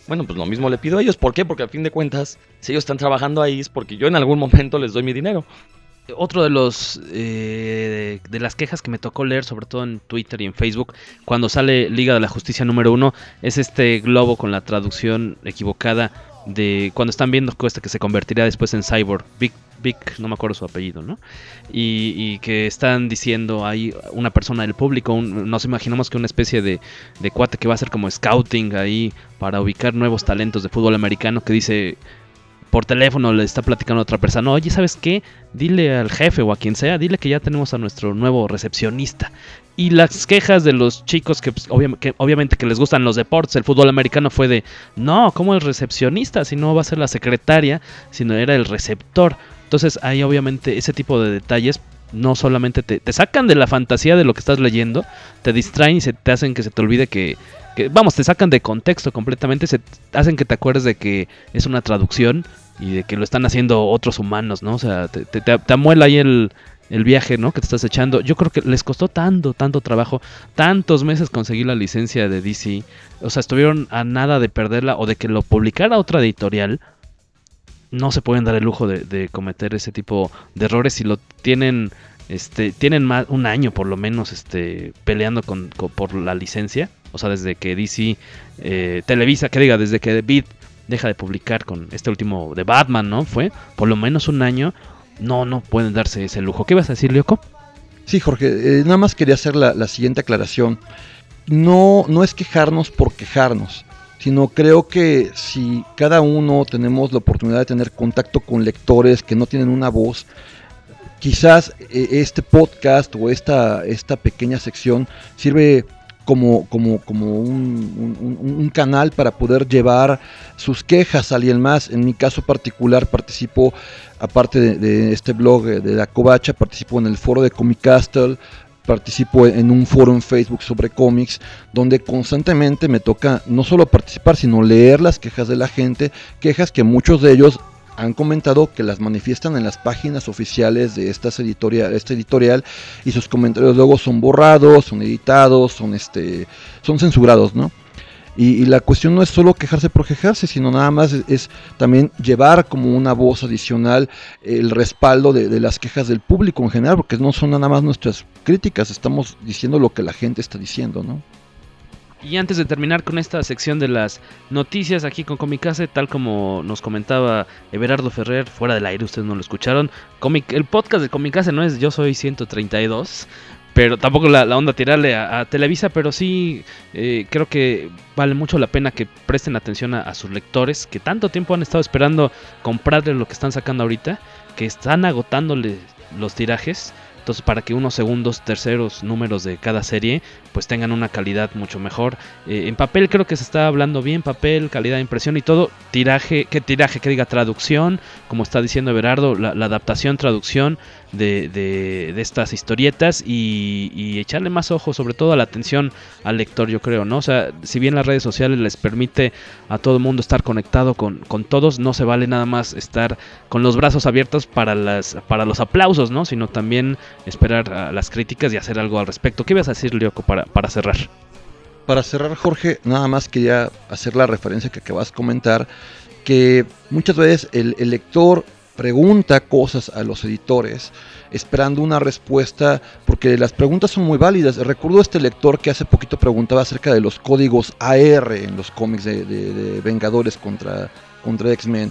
[SPEAKER 9] Bueno, pues lo mismo le pido a ellos. ¿Por qué? Porque a fin de cuentas, si ellos están trabajando ahí es porque yo en algún momento les doy mi dinero.
[SPEAKER 5] Otro de los de las quejas que me tocó leer, sobre todo en Twitter y en Facebook, cuando sale Liga de la Justicia número 1, es este globo con la traducción equivocada de cuando están viendo que se convertirá después en Cyborg, Vic, no me acuerdo su apellido, ¿no? Y que están diciendo ahí una persona del público, nos imaginamos que una especie de cuate que va a hacer como scouting ahí para ubicar nuevos talentos de fútbol americano, que dice por teléfono, le está platicando a otra persona, oye, ¿sabes qué? Dile al jefe o a quien sea, dile que ya tenemos a nuestro nuevo recepcionista. Y las quejas de los chicos que, pues, obviamente que les gustan los deportes, el fútbol americano, fue de, no, ¿cómo el recepcionista? Si no va a ser la secretaria, sino era el receptor. Entonces ahí obviamente ese tipo de detalles no solamente te sacan de la fantasía de lo que estás leyendo, te distraen y te hacen que se te olvide que vamos, te sacan de contexto completamente, se hacen que te acuerdes de que es una traducción y de que lo están haciendo otros humanos, ¿no? O sea, te amuela ahí el viaje, ¿no? Que te estás echando. Yo creo que les costó tanto trabajo, tantos meses conseguir la licencia de DC. O sea, estuvieron a nada de perderla o de que lo publicara otra editorial. No se pueden dar el lujo de cometer ese tipo de errores. Si lo tienen, tienen más un año por lo menos peleando por la licencia. O sea, desde que DC Televisa, desde que Vid deja de publicar con este último de Batman, ¿no? Fue por lo menos un año. No pueden darse ese lujo. ¿Qué ibas a decir, Lyoko?
[SPEAKER 7] Sí, Jorge, nada más quería hacer la siguiente aclaración. No es quejarnos por quejarnos, sino creo que si cada uno tenemos la oportunidad de tener contacto con lectores que no tienen una voz, quizás este podcast o esta pequeña sección sirve como un canal para poder llevar sus quejas a alguien más. En mi caso particular participo, aparte de este blog de La Covacha, participo en el foro de Comic Castle, participo en un foro en Facebook sobre cómics, donde constantemente me toca no solo participar, sino leer las quejas de la gente, quejas que muchos de ellos han comentado que las manifiestan en las páginas oficiales de esta editorial, y sus comentarios luego son borrados, son editados, son censurados, ¿no? Y la cuestión no es solo quejarse por quejarse, sino nada más es también llevar como una voz adicional el respaldo de las quejas del público en general, porque no son nada más nuestras críticas, estamos diciendo lo que la gente está diciendo, ¿no?
[SPEAKER 5] Y antes de terminar con esta sección de las noticias aquí con Comicase, tal como nos comentaba Everardo Ferrer fuera del aire, ustedes no lo escucharon, el podcast de Comicase no es Yo Soy 132, pero tampoco la onda tirarle a Televisa, pero sí creo que vale mucho la pena que presten atención a sus lectores, que tanto tiempo han estado esperando comprarle lo que están sacando ahorita, que están agotándole los tirajes. Entonces, para que unos segundos, terceros números de cada serie pues tengan una calidad mucho mejor. En papel creo que se está hablando bien, papel, calidad de impresión y todo. Que diga traducción, como está diciendo Everardo, la adaptación, traducción de estas historietas y echarle más ojo, sobre todo a la atención al lector, yo creo, ¿no? O sea, si bien las redes sociales les permite a todo el mundo estar conectado con todos, no se vale nada más estar con los brazos abiertos para los aplausos, ¿no? Sino también esperar a las críticas y hacer algo al respecto. ¿Qué ibas a decir, Lyoko, para cerrar?
[SPEAKER 7] Para cerrar, Jorge, nada más quería hacer la referencia que acabas de comentar, que muchas veces el lector pregunta cosas a los editores esperando una respuesta, porque las preguntas son muy válidas. Recuerdo este lector que hace poquito preguntaba acerca de los códigos AR en los cómics de Vengadores contra X-Men.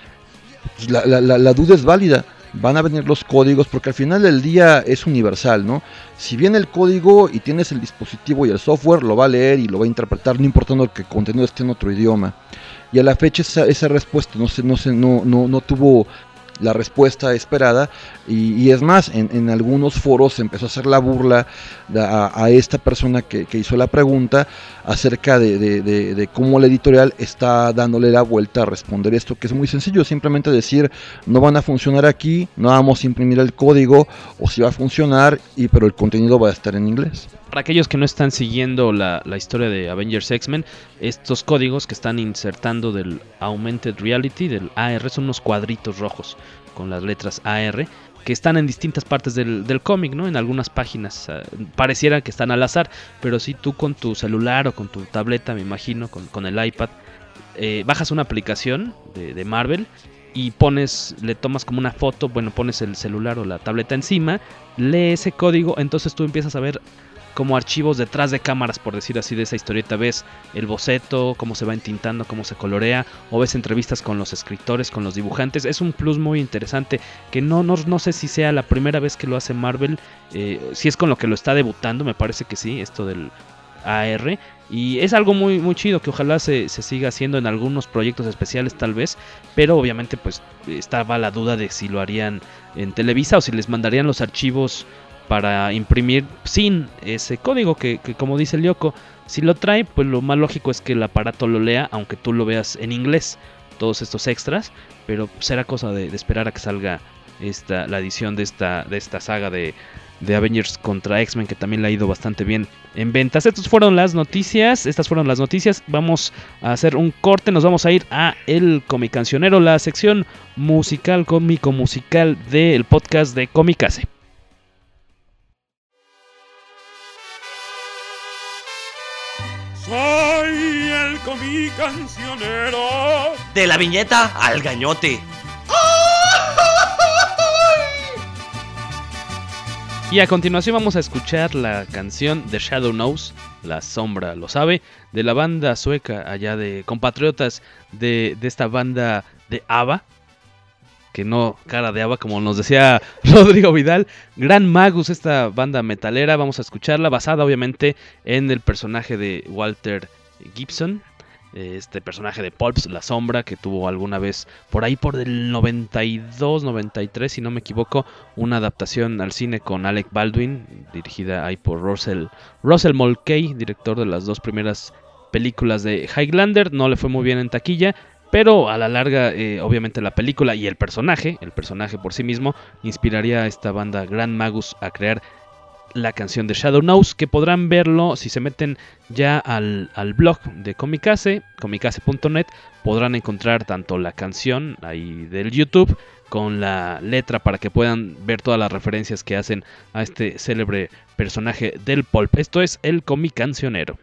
[SPEAKER 7] La duda es válida. Van a venir los códigos porque al final del día es universal, ¿no? Si viene el código y tienes el dispositivo y el software, lo va a leer y lo va a interpretar, no importando que el contenido esté en otro idioma. Y a la fecha esa respuesta no tuvo la respuesta esperada, y es más, en algunos foros se empezó a hacer la burla a esta persona que hizo la pregunta acerca de cómo la editorial está dándole la vuelta a responder esto, que es muy sencillo, simplemente decir no van a funcionar aquí, no vamos a imprimir el código, o si va a funcionar, pero el contenido va a estar en inglés.
[SPEAKER 5] Para aquellos que no están siguiendo la historia de Avengers X-Men, estos códigos que están insertando del Augmented Reality, del AR, son unos cuadritos rojos con las letras AR, que están en distintas partes del cómic, ¿no? En algunas páginas pareciera que están al azar, pero si tú con tu celular o con tu tableta, me imagino, con el iPad, bajas una aplicación de Marvel y le tomas como una foto, pones el celular o la tableta encima, lee ese código, entonces tú empiezas a ver como archivos detrás de cámaras, por decir así, de esa historieta. Ves el boceto, cómo se va entintando, cómo se colorea, o ves entrevistas con los escritores, con los dibujantes. Es un plus muy interesante que no sé si sea la primera vez que lo hace Marvel, si es con lo que lo está debutando, me parece que sí, esto del AR. Y es algo muy, muy chido que ojalá se siga haciendo en algunos proyectos especiales tal vez, pero obviamente pues estaba la duda de si lo harían en Televisa o si les mandarían los archivos para imprimir sin ese código que como dice el Yoko, si lo trae, pues lo más lógico es que el aparato lo lea, aunque tú lo veas en inglés, todos estos extras, pero será cosa de esperar a que salga la edición de esta saga de Avengers contra X-Men, que también le ha ido bastante bien en ventas. Estas fueron las noticias, vamos a hacer un corte, nos vamos a ir a El Comicancionero, la sección musical, cómico-musical del podcast de Comicase.
[SPEAKER 12] Soy el comicancionero.
[SPEAKER 13] De la viñeta al gañote.
[SPEAKER 5] Y a continuación vamos a escuchar la canción The Shadow Knows, La Sombra lo sabe, de la banda sueca allá de compatriotas de esta banda de ABBA, que no cara de ABBA como nos decía Rodrigo Vidal. Gran Magus, esta banda metalera, vamos a escucharla, basada obviamente en el personaje de Walter Gibson, este personaje de Pulps, La Sombra, que tuvo alguna vez por ahí por el 92, 93 si no me equivoco, una adaptación al cine con Alec Baldwin, dirigida ahí por Russell Mulcahy, director de las dos primeras películas de Highlander. No le fue muy bien en taquilla, pero a la larga, obviamente la película y el personaje por sí mismo, inspiraría a esta banda Gran Magus a crear la canción de Shadow Knows, que podrán verlo si se meten ya al blog de Comicase, comicase.net, podrán encontrar tanto la canción ahí del YouTube con la letra para que puedan ver todas las referencias que hacen a este célebre personaje del pulp. Esto es El Comicancionero.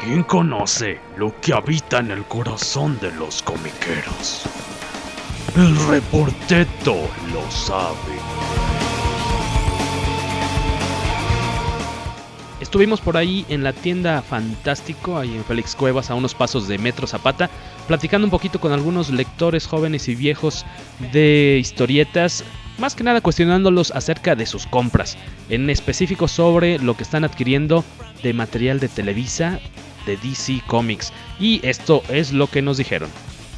[SPEAKER 3] ¿Quién conoce lo que habita en el corazón de los comiqueros? El Reporteto lo sabe.
[SPEAKER 5] Estuvimos por ahí en la tienda Fantástico, ahí en Félix Cuevas, a unos pasos de Metro Zapata, platicando un poquito con algunos lectores jóvenes y viejos de historietas, más que nada cuestionándolos acerca de sus compras, en específico sobre lo que están adquiriendo de material de Televisa, de DC Comics, y esto es lo que nos dijeron.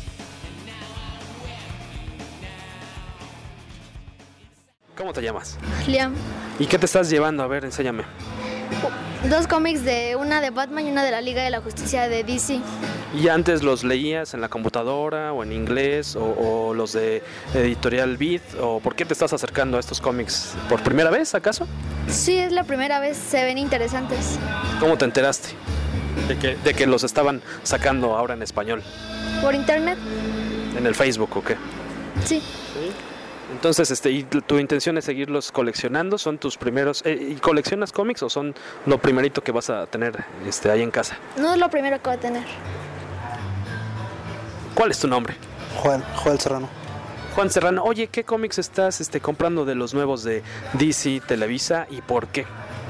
[SPEAKER 10] ¿Cómo te llamas?
[SPEAKER 14] Liam.
[SPEAKER 10] ¿Y qué te estás llevando? A ver, enséñame.
[SPEAKER 14] 2 cómics, una de Batman y una de la Liga de la Justicia de DC.
[SPEAKER 10] ¿Y antes los leías en la computadora o en inglés o los de Editorial Beat? ¿O por qué te estás acercando a estos cómics? ¿Por primera vez, acaso?
[SPEAKER 14] Sí, es la primera vez, se ven interesantes.
[SPEAKER 10] ¿Cómo te enteraste de que los estaban sacando ahora en español?
[SPEAKER 14] ¿Por internet?
[SPEAKER 10] ¿En el Facebook o qué?
[SPEAKER 14] Sí.
[SPEAKER 10] Entonces, ¿y tu intención es seguirlos coleccionando? ¿Son tus primeros? ¿Y coleccionas cómics o son lo primerito que vas a tener ahí en casa?
[SPEAKER 14] No es lo primero que voy a tener.
[SPEAKER 10] ¿Cuál es tu nombre?
[SPEAKER 15] Joel Serrano.
[SPEAKER 10] Juan Serrano, oye, ¿qué cómics estás comprando de los nuevos de DC, Televisa y por qué?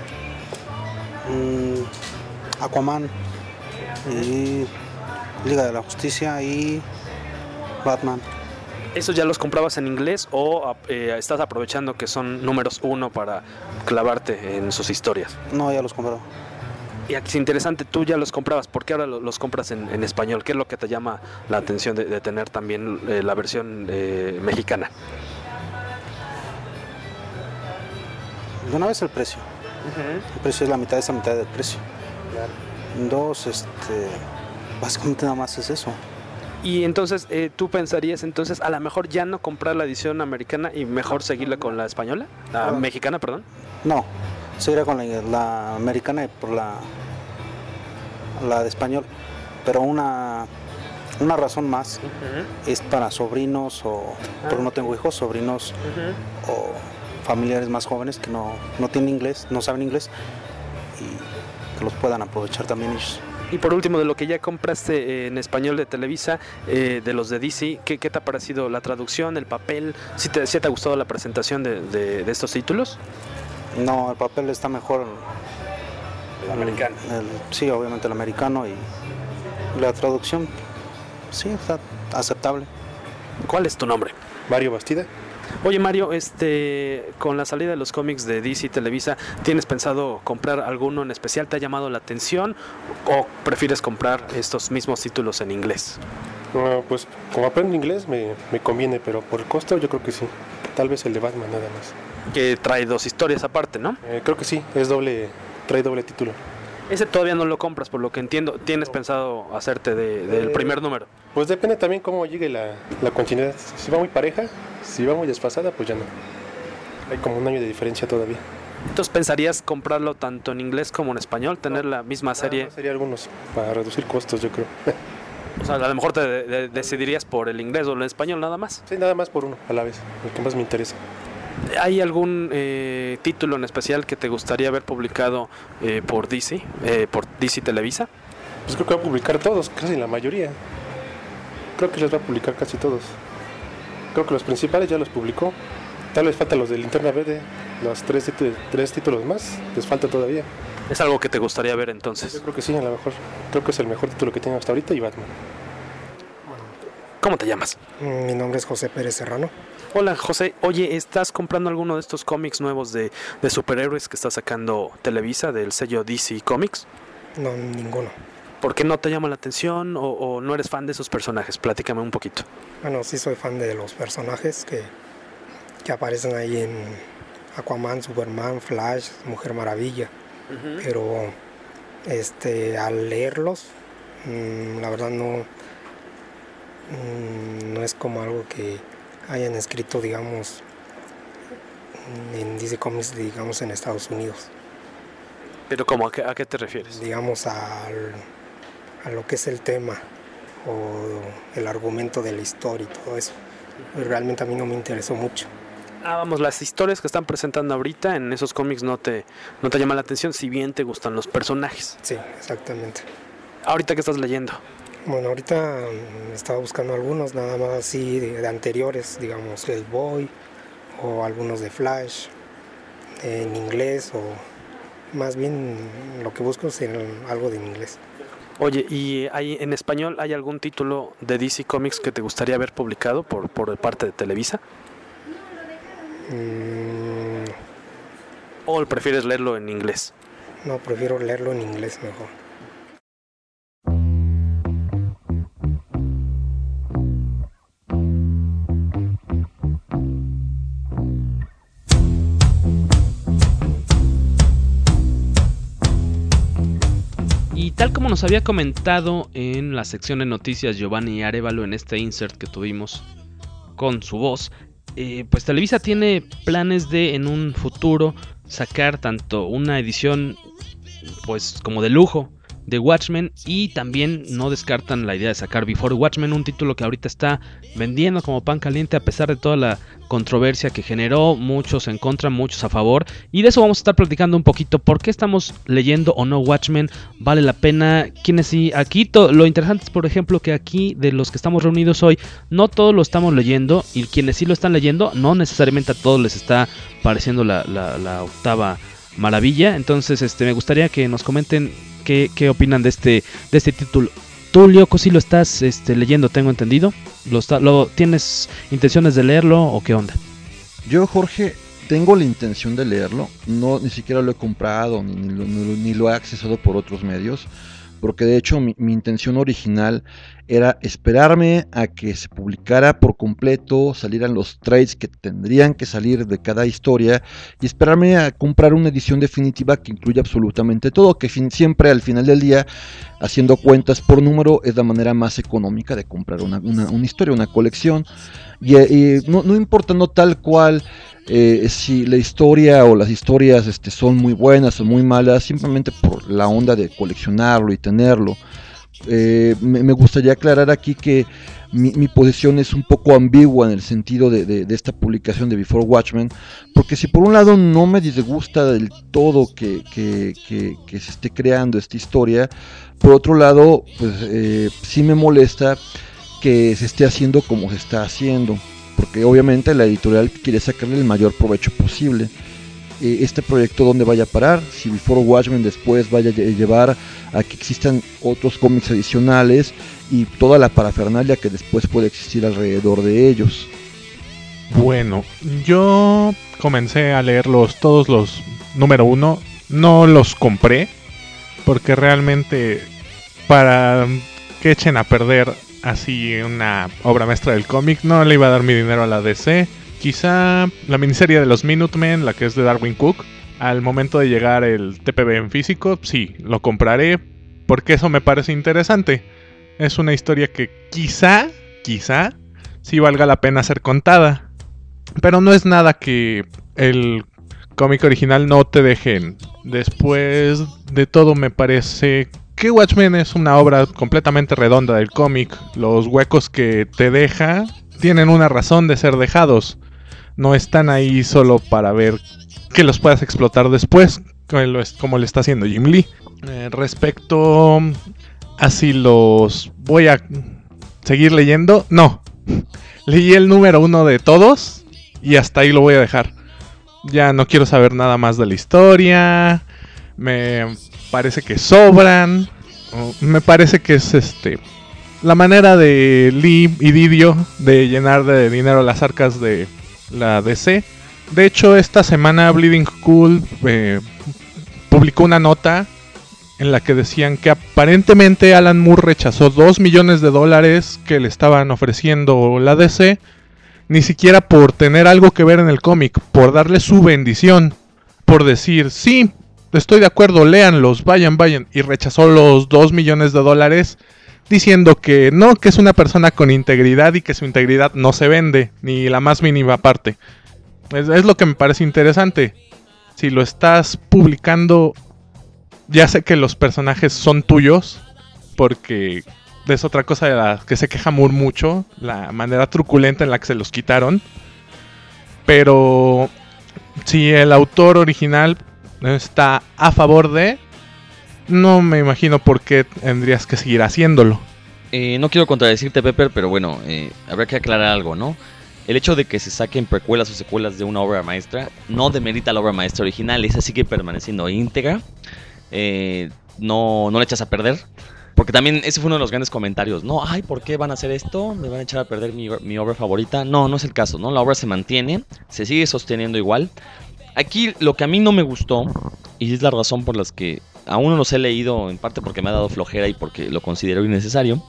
[SPEAKER 15] Aquaman y Liga de la Justicia y Batman.
[SPEAKER 10] ¿Esos ya los comprabas en inglés o estás aprovechando que son números 1 para clavarte en sus historias?
[SPEAKER 15] No, ya los compraba.
[SPEAKER 10] Y aquí es interesante, tú ya los comprabas, ¿por qué ahora los compras en español? ¿Qué es lo que te llama la atención de tener también la versión mexicana?
[SPEAKER 15] De una vez el precio. El precio es la mitad de esa mitad del precio.
[SPEAKER 10] Claro.
[SPEAKER 15] 2, básicamente nada más es eso.
[SPEAKER 10] Y entonces, ¿tú pensarías entonces a lo mejor ya no comprar la edición americana y mejor seguirla con la española? ¿La mexicana, perdón?
[SPEAKER 15] No, seguirá con la americana y por la de español. Pero una razón más es para sobrinos porque no tengo hijos, sobrinos o familiares más jóvenes que no tienen inglés, no saben inglés y que los puedan aprovechar también ellos.
[SPEAKER 10] Y por último, de lo que ya compraste en español de Televisa, de los de DC, ¿qué te ha parecido la traducción, el papel? ¿Sí te ha gustado la presentación de estos títulos?
[SPEAKER 15] No, el papel está mejor.
[SPEAKER 10] El americano.
[SPEAKER 15] Sí, obviamente el americano y la traducción, sí, está aceptable.
[SPEAKER 10] ¿Cuál es tu nombre?
[SPEAKER 16] Mario Bastida.
[SPEAKER 10] Oye Mario, con la salida de los cómics de DC y Televisa, ¿tienes pensado comprar alguno en especial? ¿Te ha llamado la atención o prefieres comprar estos mismos títulos en inglés?
[SPEAKER 16] Pues como aprendo inglés me conviene, pero por el costo yo creo que sí. Tal vez el de Batman nada más.
[SPEAKER 10] Que trae 2 historias aparte, ¿no?
[SPEAKER 16] Creo que sí, trae doble título.
[SPEAKER 10] Ese todavía no lo compras, por lo que entiendo. ¿Tienes pensado hacerte del primer número?
[SPEAKER 16] Pues depende también cómo llegue la continuidad. Si va muy pareja, si va muy desfasada, pues ya no. Hay como un año de diferencia todavía.
[SPEAKER 10] Entonces, ¿pensarías comprarlo tanto en inglés como en español? ¿Tener la misma serie?
[SPEAKER 16] Sería algunos, para reducir costos, yo creo.
[SPEAKER 10] O sea, a lo mejor te decidirías por el inglés o el español nada más.
[SPEAKER 16] Sí, nada más por uno a la vez, el que más me interesa.
[SPEAKER 10] ¿Hay algún título en especial que te gustaría ver publicado por DC Televisa?
[SPEAKER 16] Pues creo que va a publicar todos, casi la mayoría. Creo que los va a publicar casi todos. Creo que los principales ya los publicó. Tal vez faltan los de Linterna Verde, los tres títulos más, les falta todavía.
[SPEAKER 10] ¿Es algo que te gustaría ver entonces?
[SPEAKER 16] Yo creo que sí, a lo mejor. Creo que es el mejor título que tiene hasta ahorita y Batman.
[SPEAKER 10] ¿Cómo te llamas?
[SPEAKER 17] Mi nombre es José Pérez Serrano.
[SPEAKER 10] Hola José, oye, ¿estás comprando alguno de estos cómics nuevos de superhéroes que está sacando Televisa del sello DC Comics?
[SPEAKER 17] No, ninguno.
[SPEAKER 10] ¿Por qué no te llama la atención o no eres fan de esos personajes? Platícame un poquito.
[SPEAKER 17] Bueno, sí soy fan de los personajes que aparecen ahí en Aquaman, Superman, Flash, Mujer Maravilla. Pero al leerlos, la verdad no es como algo que hayan escrito, digamos, en DC Comics, digamos, en Estados Unidos.
[SPEAKER 10] ¿Pero cómo? ¿A qué te refieres?
[SPEAKER 17] Digamos, a lo que es el tema o el argumento de la historia y todo eso. Realmente a mí no me interesó mucho.
[SPEAKER 10] Vamos, las historias que están presentando ahorita en esos cómics no te llaman la atención, si bien te gustan los personajes.
[SPEAKER 17] Sí, exactamente.
[SPEAKER 10] ¿Ahorita qué estás leyendo?
[SPEAKER 17] Bueno, ahorita estaba buscando algunos, nada más así de anteriores, digamos, el Boy o algunos de Flash en inglés, o más bien lo que busco es algo de inglés.
[SPEAKER 10] Oye, ¿y en español hay algún título de DC Comics que te gustaría ver publicado por parte de Televisa? ¿O prefieres leerlo en inglés?
[SPEAKER 17] No, prefiero leerlo en inglés mejor.
[SPEAKER 5] Y tal como nos había comentado en la sección de noticias Giovanni Arévalo en este insert que tuvimos con su voz, pues Televisa tiene planes de en un futuro sacar tanto una edición pues como de lujo de Watchmen, y también no descartan la idea de sacar Before Watchmen, un título que ahorita está vendiendo como pan caliente a pesar de toda la controversia que generó, muchos en contra, muchos a favor, y de eso vamos a estar platicando un poquito. ¿Por qué estamos leyendo o no Watchmen? ¿Vale la pena? ¿Quiénes sí? Aquí lo interesante es, por ejemplo, que aquí de los que estamos reunidos hoy, no todos lo estamos leyendo, y quienes sí lo están leyendo, no necesariamente a todos les está pareciendo la octava maravilla. Entonces me gustaría que nos comenten qué opinan de este título. Tú, Lyoko, sí lo estás leyendo, tengo entendido. ¿Tienes intenciones de leerlo o qué onda?
[SPEAKER 7] Yo, Jorge, tengo la intención de leerlo. No, ni siquiera lo he comprado ni lo he accesado por otros medios, porque de hecho mi intención original era esperarme a que se publicara por completo, salieran los trades que tendrían que salir de cada historia, y esperarme a comprar una edición definitiva que incluya absolutamente todo, que siempre al final del día, haciendo cuentas por número, es la manera más económica de comprar una historia, una colección, y no importando tal cual si la historia o las historias son muy buenas o muy malas, simplemente por la onda de coleccionarlo y tenerlo. Me gustaría aclarar aquí que mi posición es un poco ambigua en el sentido de esta publicación de Before Watchmen, porque si por un lado no me disgusta del todo que se esté creando esta historia, por otro lado pues sí me molesta que se esté haciendo como se está haciendo, porque obviamente la editorial quiere sacarle el mayor provecho posible. Este proyecto, ¿dónde vaya a parar? Si Before Watchmen después vaya a llevar a que existan otros cómics adicionales y toda la parafernalia que después puede existir alrededor de ellos.
[SPEAKER 8] Bueno, yo comencé a leerlos todos los número 1, no los compré porque realmente para que echen a perder así una obra maestra del cómic no le iba a dar mi dinero a la DC. Quizá la miniserie de los Minutemen, la que es de Darwin Cook, al momento de llegar el TPB en físico, sí, lo compraré porque eso me parece interesante. Es una historia que quizá sí valga la pena ser contada, pero no es nada que el cómic original no te dejen. Después de todo, me parece que Watchmen es una obra completamente redonda del cómic. Los huecos que te deja tienen una razón de ser dejados. No están ahí solo para ver que los puedas explotar después, como lo está haciendo Jim Lee. Respecto a si los voy a seguir leyendo, no. Leí el número 1 de todos y hasta ahí lo voy a dejar. Ya no quiero saber nada más de la historia. Me parece que sobran. Me parece que es la manera de Lee y Didio de llenar de dinero las arcas de la DC. De hecho, esta semana Bleeding Cool publicó una nota en la que decían que aparentemente Alan Moore rechazó $2 millones que le estaban ofreciendo la DC, ni siquiera por tener algo que ver en el cómic, por darle su bendición, por decir, sí, estoy de acuerdo, léanlos, vayan, y rechazó los $2 millones diciendo que no, que es una persona con integridad y que su integridad no se vende, ni la más mínima parte. Es lo que me parece interesante. Si lo estás publicando, ya sé que los personajes son tuyos, porque es otra cosa de la que se queja Moore mucho, la manera truculenta en la que se los quitaron. Pero si el autor original está a favor de, no me imagino por qué tendrías que seguir haciéndolo.
[SPEAKER 9] No quiero contradecirte, Pepper, pero bueno, habrá que aclarar algo, ¿no? El hecho de que se saquen precuelas o secuelas de una obra maestra no demerita la obra maestra original, esa sigue permaneciendo íntegra, no la echas a perder, porque también ese fue uno de los grandes comentarios, no, ay, ¿por qué van a hacer esto? ¿Me van a echar a perder mi obra favorita? No es el caso, ¿no? La obra se mantiene, se sigue sosteniendo igual. Aquí lo que a mí no me gustó, y es la razón por las que aún no los he leído, en parte porque me ha dado flojera y porque lo considero innecesario,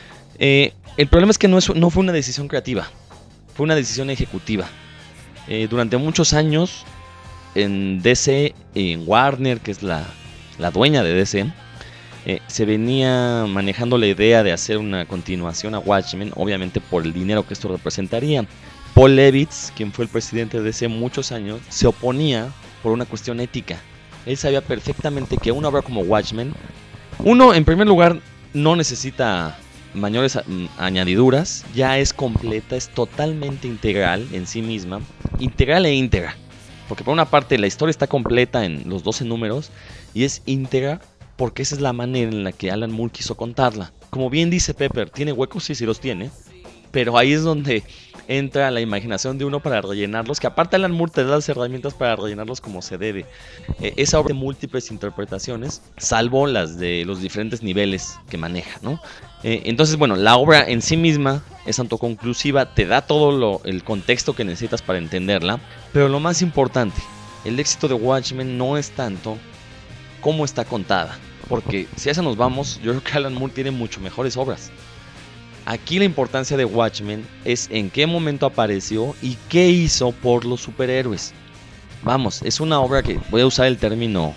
[SPEAKER 9] el problema es que no fue una decisión creativa, fue una decisión ejecutiva. Durante muchos años en DC, en Warner, que es la dueña de DC, se venía manejando la idea de hacer una continuación a Watchmen, obviamente por el dinero que esto representaría. Paul Levitz, quien fue el presidente de DC muchos años, se oponía por una cuestión ética. Él sabía perfectamente que una obra como Watchmen, en primer lugar, no necesita mayores añadiduras, ya es completa, es totalmente integral en sí misma, integral e íntegra. Porque por una parte la historia está completa en los 12 números y es íntegra porque esa es la manera en la que Alan Moore quiso contarla. Como bien dice Pepper, tiene huecos, sí los tiene, pero ahí es donde entra la imaginación de uno para rellenarlos, que aparte Alan Moore te da las herramientas para rellenarlos como se debe. Esa obra de múltiples interpretaciones, salvo las de los diferentes niveles que maneja, ¿no? Entonces, bueno, la obra en sí misma es autoconclusiva, te da todo el contexto que necesitas para entenderla, pero lo más importante, el éxito de Watchmen no es tanto cómo está contada, porque si a eso nos vamos, yo creo que Alan Moore tiene mucho mejores obras. Aquí la importancia de Watchmen es en qué momento apareció y qué hizo por los superhéroes. Vamos, es una obra que, voy a usar el término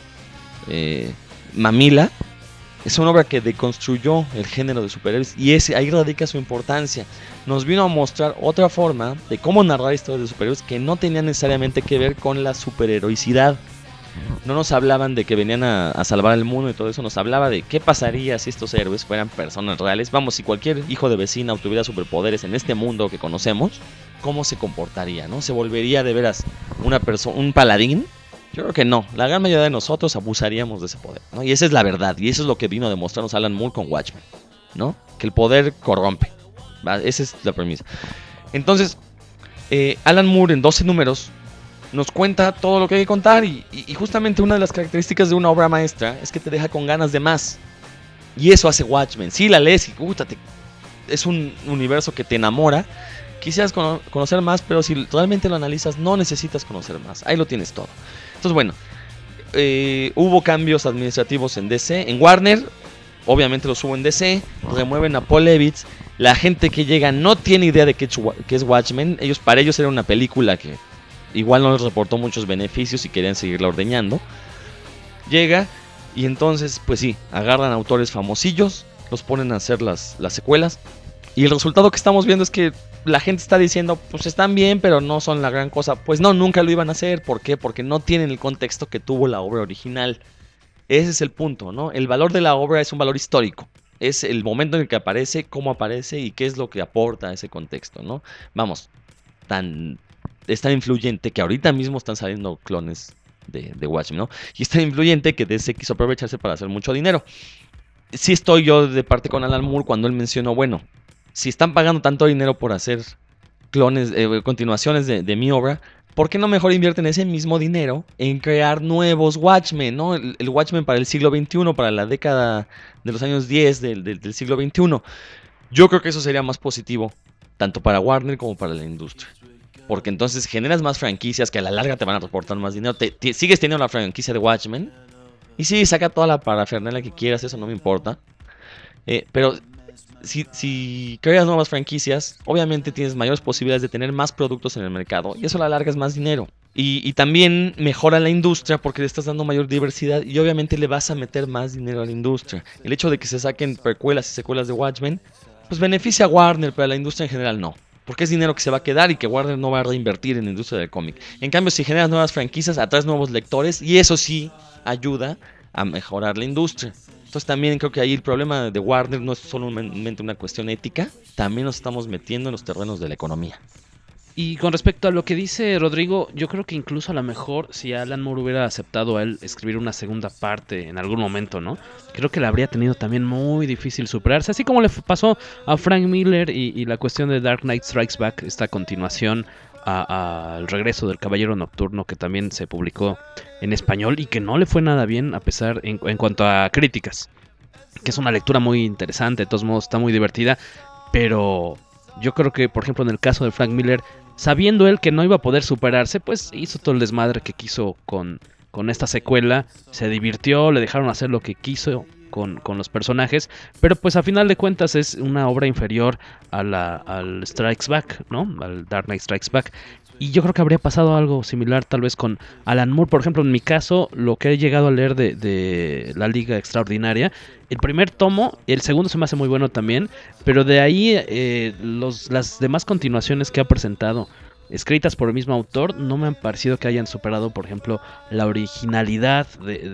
[SPEAKER 9] mamila, es una obra que deconstruyó el género de superhéroes y ahí radica su importancia. Nos vino a mostrar otra forma de cómo narrar historias de superhéroes que no tenían necesariamente que ver con la superheroicidad. No nos hablaban de que venían a salvar el mundo y todo eso, nos hablaba de qué pasaría si estos héroes fueran personas reales. Vamos, si cualquier hijo de vecina obtuviera superpoderes en este mundo que conocemos, ¿cómo se comportaría, no? ¿Se volvería de veras un paladín? Yo creo que no, la gran mayoría de nosotros abusaríamos de ese poder, ¿no? Y esa es la verdad, y eso es lo que vino a demostrarnos Alan Moore con Watchmen, ¿no? Que el poder corrompe, ¿va? Esa es la premisa. Entonces, Alan Moore en 12 números nos cuenta todo lo que hay que contar y justamente una de las características de una obra maestra es que te deja con ganas de más. Y eso hace Watchmen. Sí, la lees y es un universo que te enamora. Quisieras conocer más, pero si realmente lo analizas no necesitas conocer más. Ahí lo tienes todo. Entonces, bueno, hubo cambios administrativos en DC. En Warner, obviamente los hubo en DC. Remueven a Paul Levitz. La gente que llega no tiene idea de qué es Watchmen. Para ellos era una película que igual no les reportó muchos beneficios y querían seguirla ordeñando. Llega y entonces, pues sí, agarran autores famosillos, los ponen a hacer las secuelas. Y el resultado que estamos viendo es que la gente está diciendo, pues están bien, pero no son la gran cosa. Pues no, nunca lo iban a hacer. ¿Por qué? Porque no tienen el contexto que tuvo la obra original. Ese es el punto, ¿no? El valor de la obra es un valor histórico. Es el momento en el que aparece, cómo aparece y qué es lo que aporta a ese contexto, ¿no? Vamos, es tan influyente que ahorita mismo están saliendo clones de Watchmen, ¿no? Y es tan influyente que DC quiso aprovecharse para hacer mucho dinero. Sí estoy yo de parte con Alan Moore cuando él mencionó, bueno, si están pagando tanto dinero por hacer clones, continuaciones de mi obra, ¿por qué no mejor invierten ese mismo dinero en crear nuevos Watchmen, ¿no? El Watchmen para el siglo XXI, para la década de los años 10 del siglo XXI. Yo creo que eso sería más positivo, tanto para Warner como para la industria. Porque entonces generas más franquicias que a la larga te van a reportar más dinero. Sigues teniendo la franquicia de Watchmen. Y sí, saca toda la parafernalia que quieras, eso no me importa. Pero si creas nuevas franquicias, obviamente tienes mayores posibilidades de tener más productos en el mercado. Y eso a la larga es más dinero. Y también mejora la industria porque le estás dando mayor diversidad. Y obviamente le vas a meter más dinero a la industria. El hecho de que se saquen precuelas y secuelas de Watchmen, pues beneficia a Warner, pero a la industria en general no. Porque es dinero que se va a quedar y que Warner no va a reinvertir en la industria del cómic. En cambio, si generas nuevas franquicias, atraes nuevos lectores y eso sí ayuda a mejorar la industria. Entonces también creo que ahí el problema de Warner no es solamente una cuestión ética, también nos estamos metiendo en los terrenos de la economía.
[SPEAKER 5] Y con respecto a lo que dice Rodrigo, yo creo que incluso a lo mejor si Alan Moore hubiera aceptado a él escribir una segunda parte en algún momento, ¿no? Creo que le habría tenido también muy difícil superarse, así como le pasó a Frank Miller y la cuestión de Dark Knight Strikes Back, esta continuación al regreso del Caballero Nocturno, que también se publicó en español y que no le fue nada bien a pesar en cuanto a críticas, que es una lectura muy interesante, de todos modos está muy divertida, pero yo creo que por ejemplo en el caso de Frank Miller, sabiendo él que no iba a poder superarse, pues hizo todo el desmadre que quiso con esta secuela, se divirtió, le dejaron hacer lo que quiso con los personajes, pero pues a final de cuentas es una obra inferior al Strikes Back, ¿no? Al Dark Knight Strikes Back. Y yo creo que habría pasado algo similar tal vez con Alan Moore. Por ejemplo, en mi caso, lo que he llegado a leer de La Liga Extraordinaria, el primer tomo, el segundo se me hace muy bueno también, pero de ahí las demás continuaciones que ha presentado, escritas por el mismo autor, no me han parecido que hayan superado, por ejemplo, la originalidad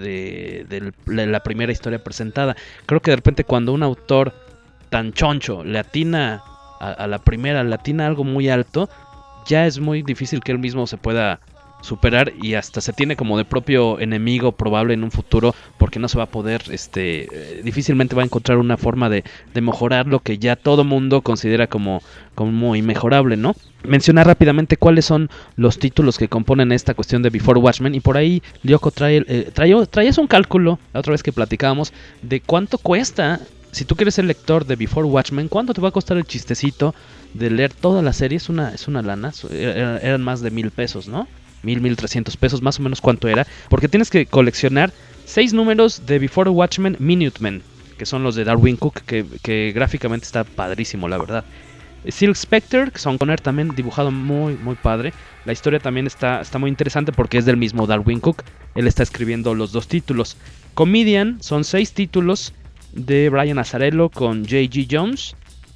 [SPEAKER 5] de la primera historia presentada. Creo que de repente cuando un autor tan choncho le atina a la primera, le atina algo muy alto, ya es muy difícil que él mismo se pueda superar y hasta se tiene como de propio enemigo probable en un futuro, porque no se va a poder, difícilmente va a encontrar una forma de mejorar lo que ya todo mundo considera como inmejorable, ¿no? Mencionar rápidamente cuáles son los títulos que componen esta cuestión de Before Watchmen, y por ahí Lyoko traías un cálculo la otra vez que platicábamos de cuánto cuesta. Si tú quieres ser lector de Before Watchmen, ¿cuánto te va a costar el chistecito de leer toda la serie? Es una lana, eran más de $1,000, ¿no? 1,300 pesos, más o menos cuánto era, porque tienes que coleccionar 6 números de Before Watchmen Minutemen, que son los de Darwin Cook, que gráficamente está padrísimo, la verdad. Silk Spectre, que son Conner, también dibujado muy muy padre. La historia también está muy interesante porque es del mismo Darwin Cook, él está escribiendo los dos títulos. Comedian, son 6 títulos de Brian Azzarello con J.G. Jones.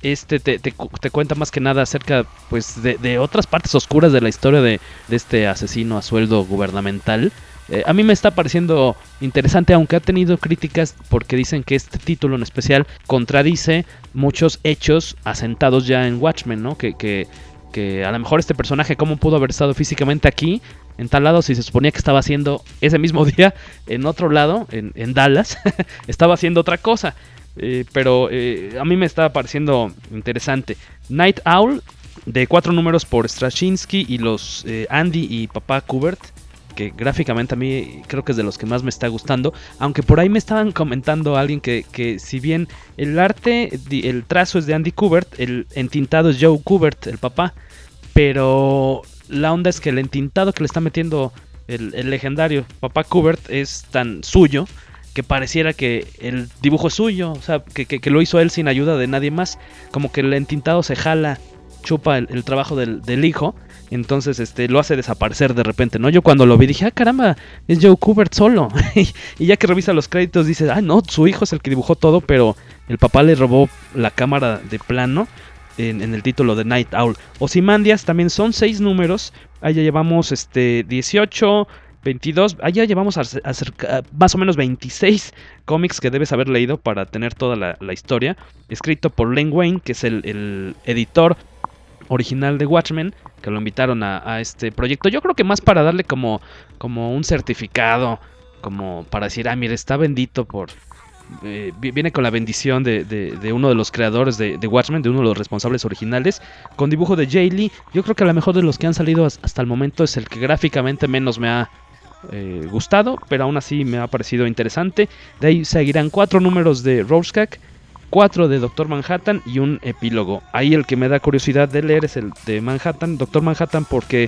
[SPEAKER 5] Te cuenta más que nada acerca pues de otras partes oscuras de la historia de este asesino a sueldo gubernamental. A mí me está pareciendo interesante, aunque ha tenido críticas porque dicen que este título en especial contradice muchos hechos asentados ya en Watchmen, ¿no? Que a lo mejor este personaje, ¿cómo pudo haber estado físicamente aquí, en tal lado, si se suponía que estaba haciendo ese mismo día en otro lado, en Dallas, estaba haciendo otra cosa? Pero a mí me está pareciendo interesante. Night Owl, de 4 números por Straczynski y los Andy y Papá Kubert, que gráficamente a mí creo que es de los que más me está gustando, aunque por ahí me estaban comentando alguien que si bien el arte, el trazo es de Andy Kubert, el entintado es Joe Kubert, el papá, pero la onda es que el entintado que le está metiendo el legendario Papá Kubert es tan suyo que pareciera que el dibujo es suyo, o sea, que lo hizo él sin ayuda de nadie más, como que el entintado se jala, chupa el trabajo del hijo, entonces lo hace desaparecer de repente, ¿no? Yo cuando lo vi dije, caramba, es Joe Kubert solo, y ya que revisa los créditos dice, no, su hijo es el que dibujó todo, pero el papá le robó la cámara de plano en el título de Night Owl. Ozymandias también son 6 números, ahí ya llevamos 18... 22, allá llevamos a más o menos 26 cómics que debes haber leído para tener toda la historia. Escrito por Len Wein, que es el editor original de Watchmen, que lo invitaron a este proyecto. Yo creo que más para darle como un certificado, como para decir, mira, está bendito por... viene con la bendición de uno de los creadores de Watchmen, de uno de los responsables originales, con dibujo de Jay Lee. Yo creo que a lo mejor de los que han salido hasta el momento es el que gráficamente menos me ha gustado, pero aún así me ha parecido interesante. De ahí seguirán 4 números de Rorschach, 4 de Doctor Manhattan y un epílogo. Ahí el que me da curiosidad de leer es el de Manhattan, Doctor Manhattan, porque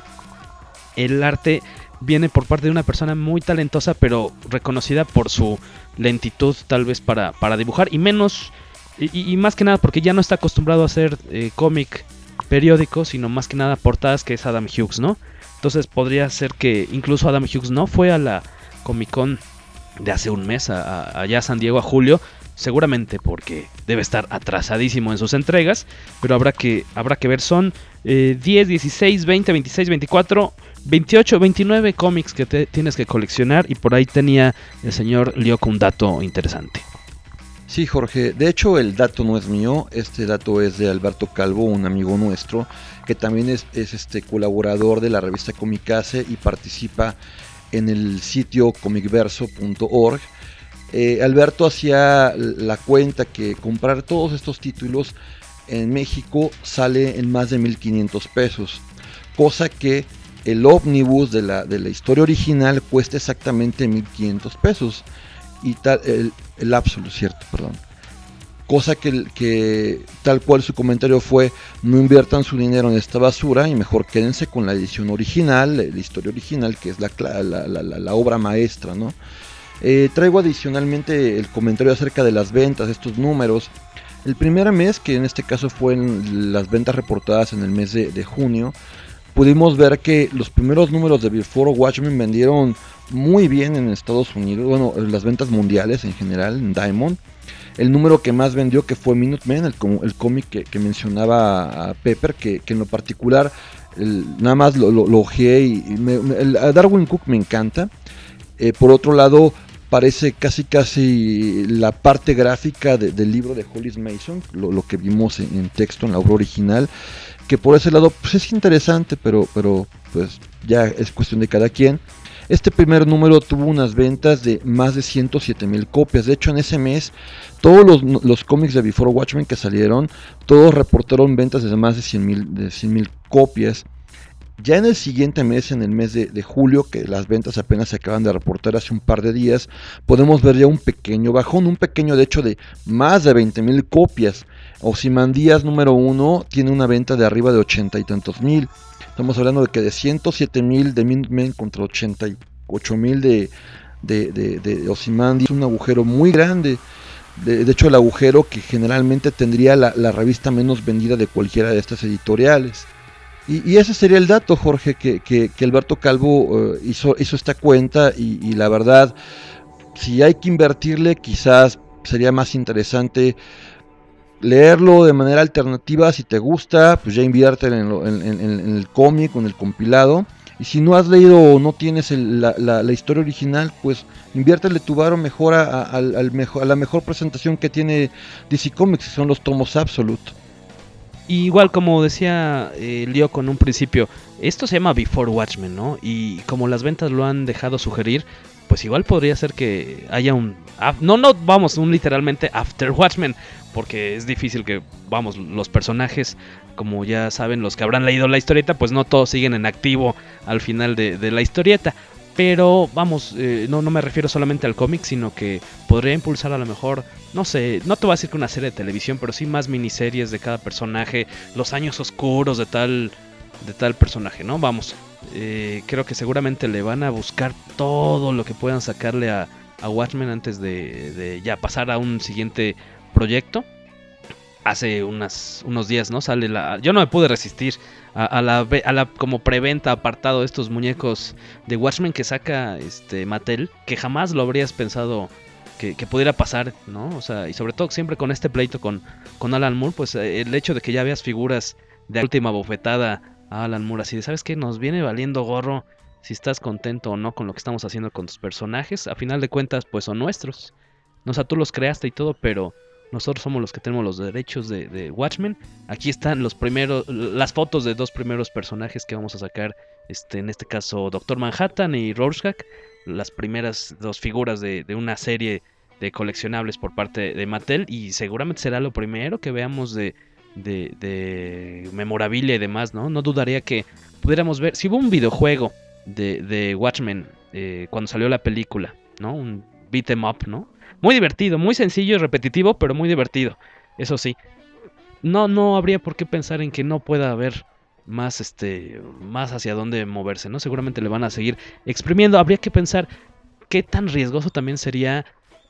[SPEAKER 5] el arte viene por parte de una persona muy talentosa, pero reconocida por su lentitud tal vez para dibujar, y menos y más que nada porque ya no está acostumbrado a hacer cómic periódico, sino más que nada portadas, que es Adam Hughes, ¿no? Entonces podría ser que incluso Adam Hughes no fue a la Comic Con de hace un mes allá a San Diego, a julio, seguramente porque debe estar atrasadísimo en sus entregas, pero habrá que ver. Son 10, 16, 20, 26, 24, 28, 29 cómics que tienes que coleccionar, y por ahí tenía el señor Lyoko un dato interesante.
[SPEAKER 7] Sí, Jorge. De hecho, el dato no es mío. Este dato es de Alberto Calvo, un amigo nuestro, que también es colaborador de la revista Comicase y participa en el sitio comicverso.org. Alberto hacía la cuenta que comprar todos estos títulos en México sale en más de 1,500 pesos, cosa que el ómnibus de la historia original cuesta exactamente 1,500 pesos. Y tal, el Absolute, cierto, perdón. Cosa que tal cual su comentario fue: no inviertan su dinero en esta basura y mejor quédense con la edición original, la historia original, que es la obra maestra, ¿no? Traigo adicionalmente el comentario acerca de las ventas, estos números. El primer mes, que en este caso fue en las ventas reportadas en el mes de junio, pudimos ver que los primeros números de Before Watchmen vendieron muy bien en Estados Unidos, bueno, las ventas mundiales en general, en Diamond. El número que más vendió, que fue Minutemen, el cómic que mencionaba a Pepper, que en lo particular nada más lo ojeé y a Darwin Cook me encanta. Por otro lado, parece casi la parte gráfica del libro de Hollis Mason, lo que vimos en texto en la obra original, que por ese lado pues es interesante, pero pues ya es cuestión de cada quien. Este primer número tuvo unas ventas de más de 107,000 copias. De hecho, en ese mes, todos los cómics de Before Watchmen que salieron, todos reportaron ventas de más de 100,000 copias. Ya en el siguiente mes, en el mes de julio, que las ventas apenas se acaban de reportar hace un par de días, podemos ver ya un pequeño bajón, de hecho de más de 20,000 copias. Ozymandias número 1 tiene una venta de arriba de 80 y tantos mil. Estamos hablando de que de 107,000 de Minutemen contra 88,000 de Ozymandias. Es un agujero muy grande. De hecho, el agujero que generalmente tendría la revista menos vendida de cualquiera de estas editoriales. Y ese sería el dato, Jorge, que Alberto Calvo hizo esta cuenta y la verdad, si hay que invertirle, quizás sería más interesante leerlo de manera alternativa. Si te gusta, pues ya inviértelo en el cómic o en el compilado. Y si no has leído o no tienes la historia original, pues inviértele tu varo mejor a la mejor presentación que tiene DC Comics, que son los tomos Absolute.
[SPEAKER 5] Igual como decía Lyoko en un principio, esto se llama Before Watchmen, ¿no? Y como las ventas lo han dejado sugerir, pues igual podría ser que haya un literalmente After Watchmen, porque es difícil que, los personajes, como ya saben los que habrán leído la historieta, pues no todos siguen en activo al final de la historieta. Pero no me refiero solamente al cómic, sino que podría impulsar a lo mejor, no sé, no te voy a decir que una serie de televisión, pero sí más miniseries de cada personaje, los años oscuros de tal personaje, ¿no? Creo que seguramente le van a buscar todo lo que puedan sacarle a Watchmen antes de ya pasar a un siguiente proyecto. Hace unos días, ¿no? Yo no me pude resistir a la como preventa apartado de estos muñecos de Watchmen que saca Mattel, que jamás lo habrías pensado que pudiera pasar, ¿no? O sea, y sobre todo siempre con este pleito con Alan Moore, pues el hecho de que ya veas figuras de la última bofetada a Alan Moore, así de, ¿sabes qué? Nos viene valiendo gorro si estás contento o no con lo que estamos haciendo con tus personajes. A final de cuentas, pues son nuestros. O sea, tú los creaste y todo, pero nosotros somos los que tenemos los derechos de Watchmen. Aquí están las fotos de dos primeros personajes que vamos a sacar, en este caso Doctor Manhattan y Rorschach, las primeras dos figuras de una serie de coleccionables por parte de Mattel, y seguramente será lo primero que veamos de memorabilia y demás, ¿no? No dudaría que pudiéramos ver, si hubo un videojuego de Watchmen cuando salió la película, ¿no? Un beat 'em up, ¿no? Muy divertido, muy sencillo y repetitivo, pero muy divertido. Eso sí, no habría por qué pensar en que no pueda haber más hacia dónde moverse, ¿no? Seguramente le van a seguir exprimiendo. Habría que pensar qué tan riesgoso también sería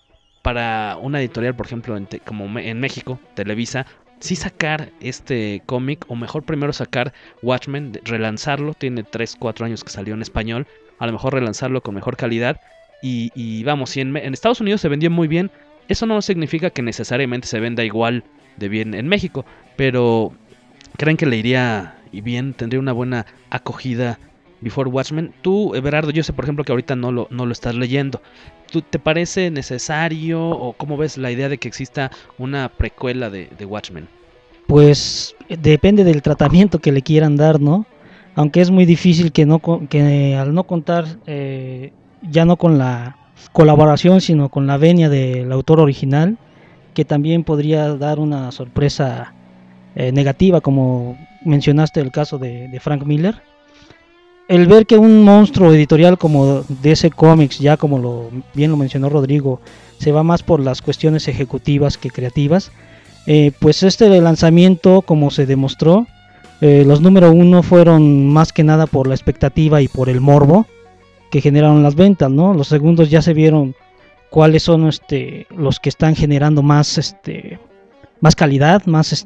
[SPEAKER 5] para una editorial, por ejemplo, como en México, Televisa, sí sacar este cómic, o mejor primero sacar Watchmen, relanzarlo. Tiene 3-4 años que salió en español. A lo mejor relanzarlo con mejor calidad. Y si en Estados Unidos se vendió muy bien, eso no significa que necesariamente se venda igual de bien en México, pero ¿creen que le iría y bien, tendría una buena acogida Before Watchmen. Tú, Everardo, yo sé por ejemplo que ahorita no lo estás leyendo. ¿Te parece necesario o cómo ves la idea de que exista una precuela de Watchmen?
[SPEAKER 6] Pues depende del tratamiento que le quieran dar, ¿no? Aunque es muy difícil que al no contar ya no con la colaboración, sino con la venia del autor original, que también podría dar una sorpresa negativa, como mencionaste el caso de Frank Miller. El ver que un monstruo editorial como DC Comics, ya como bien lo mencionó Rodrigo, se va más por las cuestiones ejecutivas que creativas, pues este lanzamiento, como se demostró, los número 1 fueron más que nada por la expectativa y por el morbo que generaron las ventas, ¿no? Los segundos ya se vieron cuáles son los que están generando más calidad, más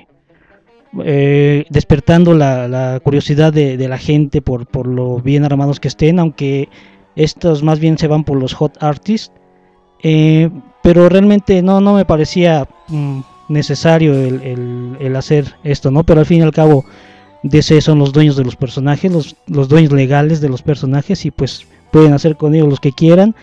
[SPEAKER 6] despertando la curiosidad de la gente por lo bien armados que estén, aunque estos más bien se van por los hot artists, pero realmente no me parecía necesario el hacer esto, ¿no? Pero al fin y al cabo DC son los dueños de los personajes, los dueños legales de los personajes, y pues pueden hacer con ellos lo que quieran,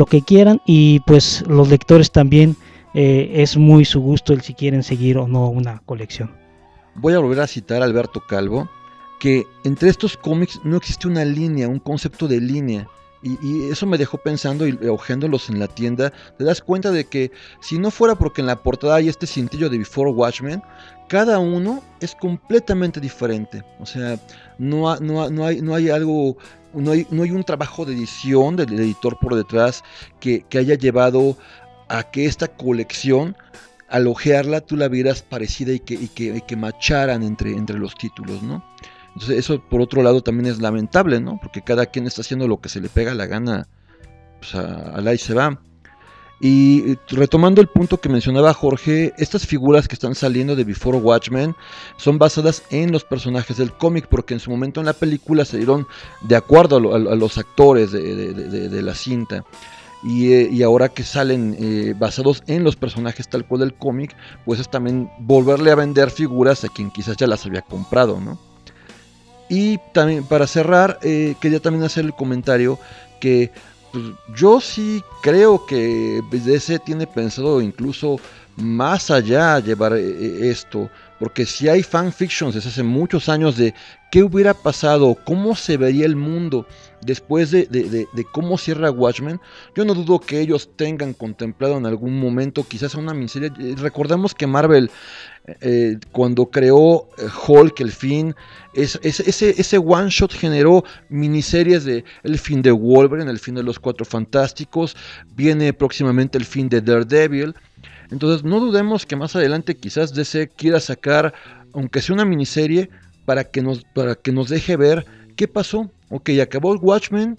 [SPEAKER 6] y pues los lectores también es muy su gusto el si quieren seguir o no una colección.
[SPEAKER 7] Voy a volver a citar a Alberto Calvo, que entre estos cómics no existe una línea, un concepto de línea. Y eso me dejó pensando, y hojeándolos en la tienda, te das cuenta de que si no fuera porque en la portada hay este cintillo de Before Watchmen, cada uno es completamente diferente. O sea, no hay algo, no hay un trabajo de edición del editor por detrás que haya llevado a que esta colección, al ojearla, tú la vieras parecida y que macharan entre los títulos, ¿no? Entonces eso por otro lado también es lamentable, ¿no? Porque cada quien está haciendo lo que se le pega la gana, pues al ahí se va. Y retomando el punto que mencionaba Jorge, estas figuras que están saliendo de Before Watchmen son basadas en los personajes del cómic, porque en su momento en la película se dieron de acuerdo a los actores de la cinta. Y ahora que salen basados en los personajes tal cual del cómic, pues es también volverle a vender figuras a quien quizás ya las había comprado, ¿no? Y también para cerrar, quería también hacer el comentario que pues, yo sí creo que DC tiene pensado incluso más allá llevar esto, porque si hay fanfictions desde hace muchos años de qué hubiera pasado, cómo se vería el mundo después de cómo cierra Watchmen, yo no dudo que ellos tengan contemplado en algún momento quizás una miniserie. Recordemos que Marvel cuando creó Hulk, el fin, ese one shot generó miniseries de el fin de Wolverine, el fin de los Cuatro Fantásticos, viene próximamente el fin de Daredevil. Entonces no dudemos que más adelante quizás DC quiera sacar, aunque sea una miniserie, para que nos deje ver qué pasó. Ok, acabó el Watchmen,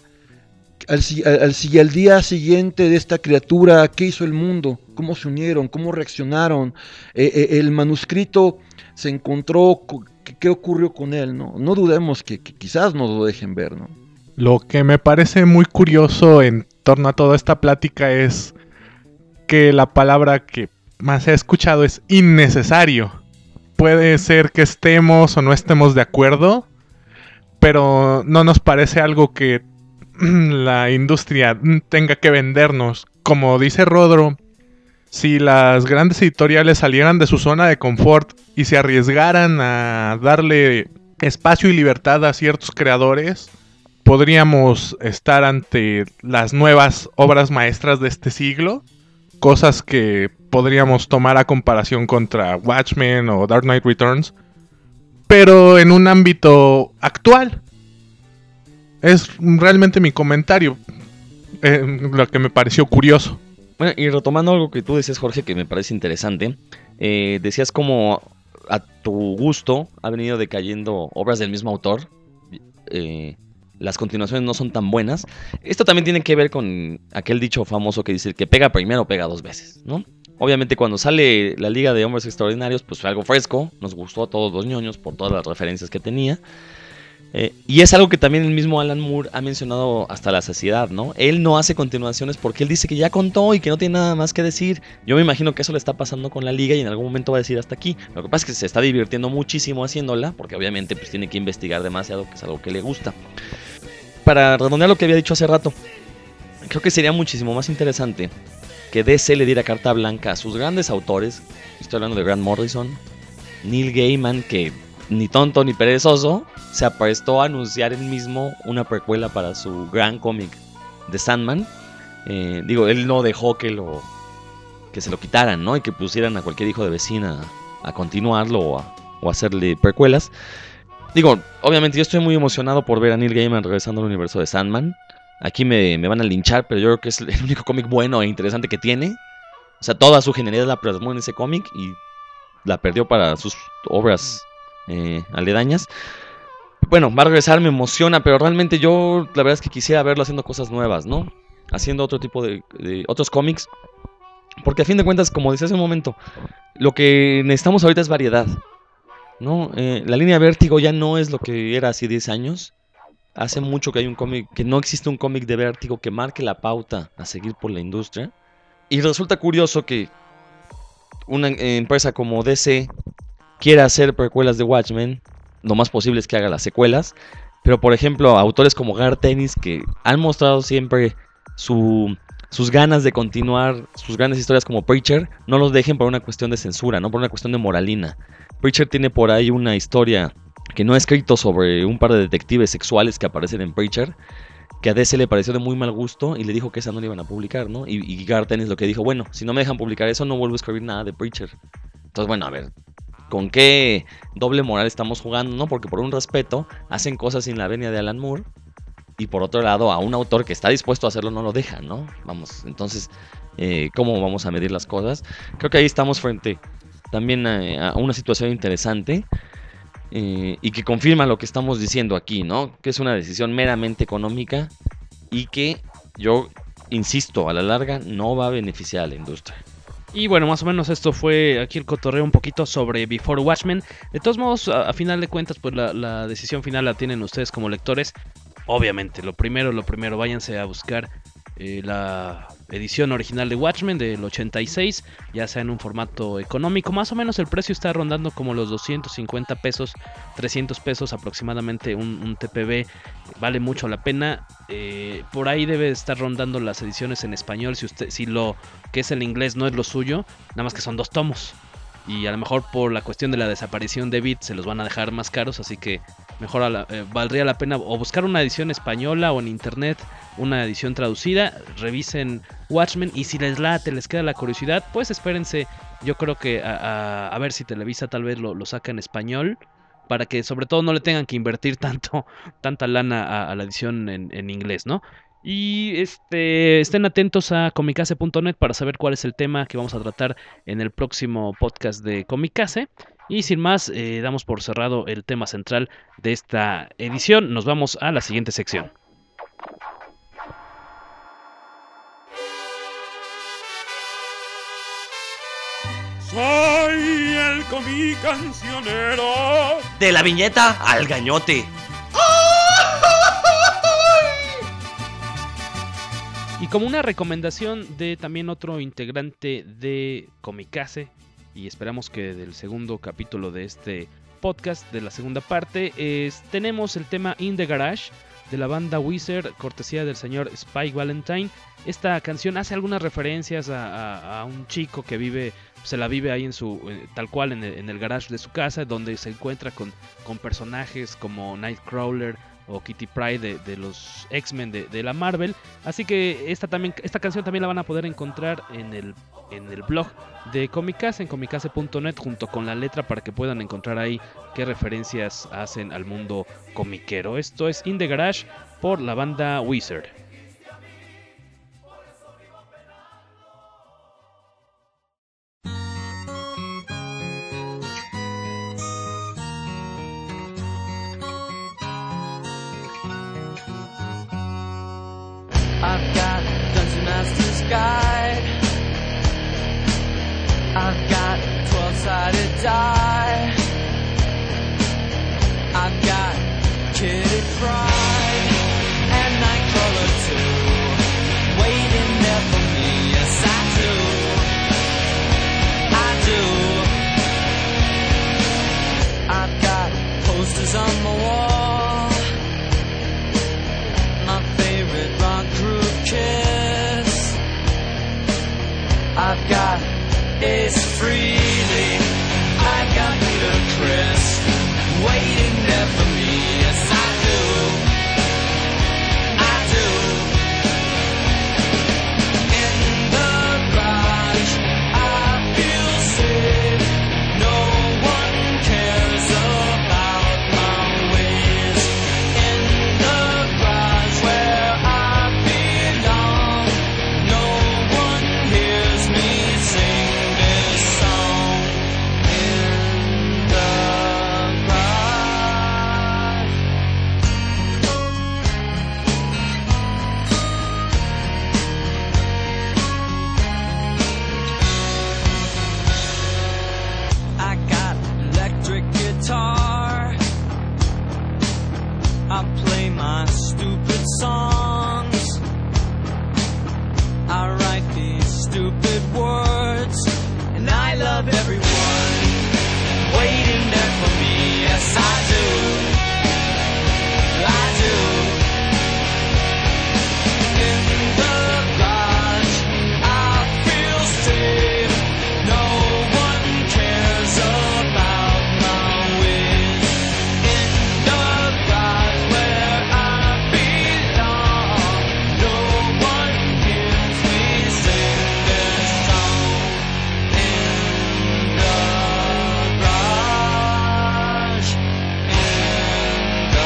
[SPEAKER 7] al día siguiente de esta criatura, ¿qué hizo el mundo? ¿Cómo se unieron? ¿Cómo reaccionaron? El manuscrito se encontró, ¿qué ocurrió con él? No dudemos que quizás nos lo dejen ver, ¿no?
[SPEAKER 8] Lo que me parece muy curioso en torno a toda esta plática es que la palabra que más he escuchado es innecesario. Puede ser que estemos o no estemos de acuerdo, pero no nos parece algo que la industria tenga que vendernos. Como dice Rodro, si las grandes editoriales salieran de su zona de confort y se arriesgaran a darle espacio y libertad a ciertos creadores, podríamos estar ante las nuevas obras maestras de este siglo, cosas que podríamos tomar a comparación contra Watchmen o Dark Knight Returns, pero en un ámbito actual. Es realmente mi comentario, lo que me pareció curioso.
[SPEAKER 9] Bueno, y retomando algo que tú decías, Jorge, que me parece interesante, decías como a tu gusto ha venido decayendo obras del mismo autor, las continuaciones no son tan buenas. Esto también tiene que ver con aquel dicho famoso que dice que pega primero pega dos veces, ¿no? Obviamente cuando sale la Liga de Hombres Extraordinarios, pues fue algo fresco, nos gustó a todos los ñoños por todas las referencias que tenía. Y es algo que también el mismo Alan Moore ha mencionado hasta la saciedad, ¿no? Él no hace continuaciones porque él dice que ya contó y que no tiene nada más que decir. Yo me imagino que eso le está pasando con la liga y en algún momento va a decir hasta aquí. Lo que pasa es que se está divirtiendo muchísimo haciéndola porque obviamente pues tiene que investigar demasiado, que es algo que le gusta. Para redondear lo que había dicho hace rato, creo que sería muchísimo más interesante que DC le diera carta blanca a sus grandes autores. Estoy hablando de Grant Morrison, Neil Gaiman, que ni tonto ni perezoso se aprestó a anunciar él mismo una precuela para su gran cómic de Sandman. Él no dejó que se lo quitaran, ¿no? Y que pusieran a cualquier hijo de vecina a continuarlo o hacerle precuelas. Obviamente yo estoy muy emocionado por ver a Neil Gaiman regresando al universo de Sandman. Aquí me van a linchar, pero yo creo que es el único cómic bueno e interesante que tiene. O sea, toda su genialidad la plasmó en ese cómic y la perdió para sus obras aledañas. Bueno, va a regresar, me emociona, pero realmente yo la verdad es que quisiera verlo haciendo cosas nuevas, ¿no? Haciendo otro tipo de otros cómics. Porque a fin de cuentas, como decía hace un momento, lo que necesitamos ahorita es variedad, ¿no? La línea Vértigo ya no es lo que era hace 10 años. Hace mucho que hay un cómic, que no existe un cómic de Vértigo que marque la pauta a seguir por la industria. Y resulta curioso que una empresa como DC quiera hacer precuelas de Watchmen. Lo más posible es que haga las secuelas. Pero por ejemplo, autores como Garth Ennis, que han mostrado siempre sus ganas de continuar sus grandes historias como Preacher, no los dejen por una cuestión de censura, no por una cuestión de moralina. Preacher tiene por ahí una historia que no ha escrito sobre un par de detectives sexuales que aparecen en Preacher, que a DC le pareció de muy mal gusto y le dijo que esa no la iban a publicar, ¿no? Y Garth Ennis lo que dijo, bueno, si no me dejan publicar eso, no vuelvo a escribir nada de Preacher. Entonces, bueno, a ver, ¿con qué doble moral estamos jugando, no? Porque por un respeto hacen cosas sin la venia de Alan Moore y por otro lado a un autor que está dispuesto a hacerlo no lo deja, ¿no? Vamos, entonces, ¿cómo vamos a medir las cosas? Creo que ahí estamos frente también a una situación interesante y que confirma lo que estamos diciendo aquí, ¿no? Que es una decisión meramente económica y que yo insisto, a la larga no va a beneficiar a la industria.
[SPEAKER 5] Y bueno, más o menos esto fue aquí el cotorreo un poquito sobre Before Watchmen. De todos modos, a final de cuentas, pues la decisión final la tienen ustedes como lectores. Obviamente, lo primero, váyanse a buscar la edición original de Watchmen del 86, ya sea en un formato económico. Más o menos el precio está rondando como los 250 pesos, 300 pesos aproximadamente un TPB. Vale mucho la pena. Por ahí debe estar rondando las ediciones en español, si lo que es el inglés no es lo suyo, nada más que son 2 tomos. Y a lo mejor por la cuestión de la desaparición de Beat se los van a dejar más caros, así que mejor valdría la pena o buscar una edición española o en internet una edición traducida. Revisen Watchmen y si les late, les queda la curiosidad, pues espérense. Yo creo que a ver si Televisa tal vez lo saca en español, para que sobre todo no le tengan que invertir tanta lana a la edición en inglés, ¿no? Y estén atentos a comicase.net para saber cuál es el tema que vamos a tratar en el próximo podcast de Comicase. Y sin más, damos por cerrado el tema central de esta edición. Nos vamos a la siguiente sección.
[SPEAKER 12] Soy el comicancionero.
[SPEAKER 13] De la viñeta al gañote.
[SPEAKER 5] Y como una recomendación de también otro integrante de Comicase, y esperamos que del segundo capítulo de este podcast, de la segunda parte, tenemos el tema In the Garage de la banda Wizard, cortesía del señor Spike Valentine. Esta canción hace algunas referencias a un chico que se la vive ahí tal cual en el garage de su casa, donde se encuentra con personajes como Nightcrawler o Kitty Pryde de los X-Men de la Marvel. Así que esta canción también la van a poder encontrar en el blog de Comicase, en comicase.net, junto con la letra, para que puedan encontrar ahí qué referencias hacen al mundo comiquero. Esto es In the Garage por la banda Wizard.
[SPEAKER 18] I've got Dungeon Master's Guide. I've got 12-sided die. I've got kitty pride and Nightcrawler too, waiting there for me. Yes, I do. I've got posters on my wall, my favorite rock group Kiss. I've got Ace Frehley, I've got Peter Criss, waiting there for me. Yes, I do. In the garage, I feel safe. No one cares about my ways. In the garage where I belong, no one hears me sing this song. In the garage. I got electric guitar, I play my stupid songs, I write these stupid words, and I love everyone waiting there for me. Yes, I do. I do. In the garage, I feel safe. No one cares about my ways. In the garage where I belong, no one hears me sing this song. In the garage, in the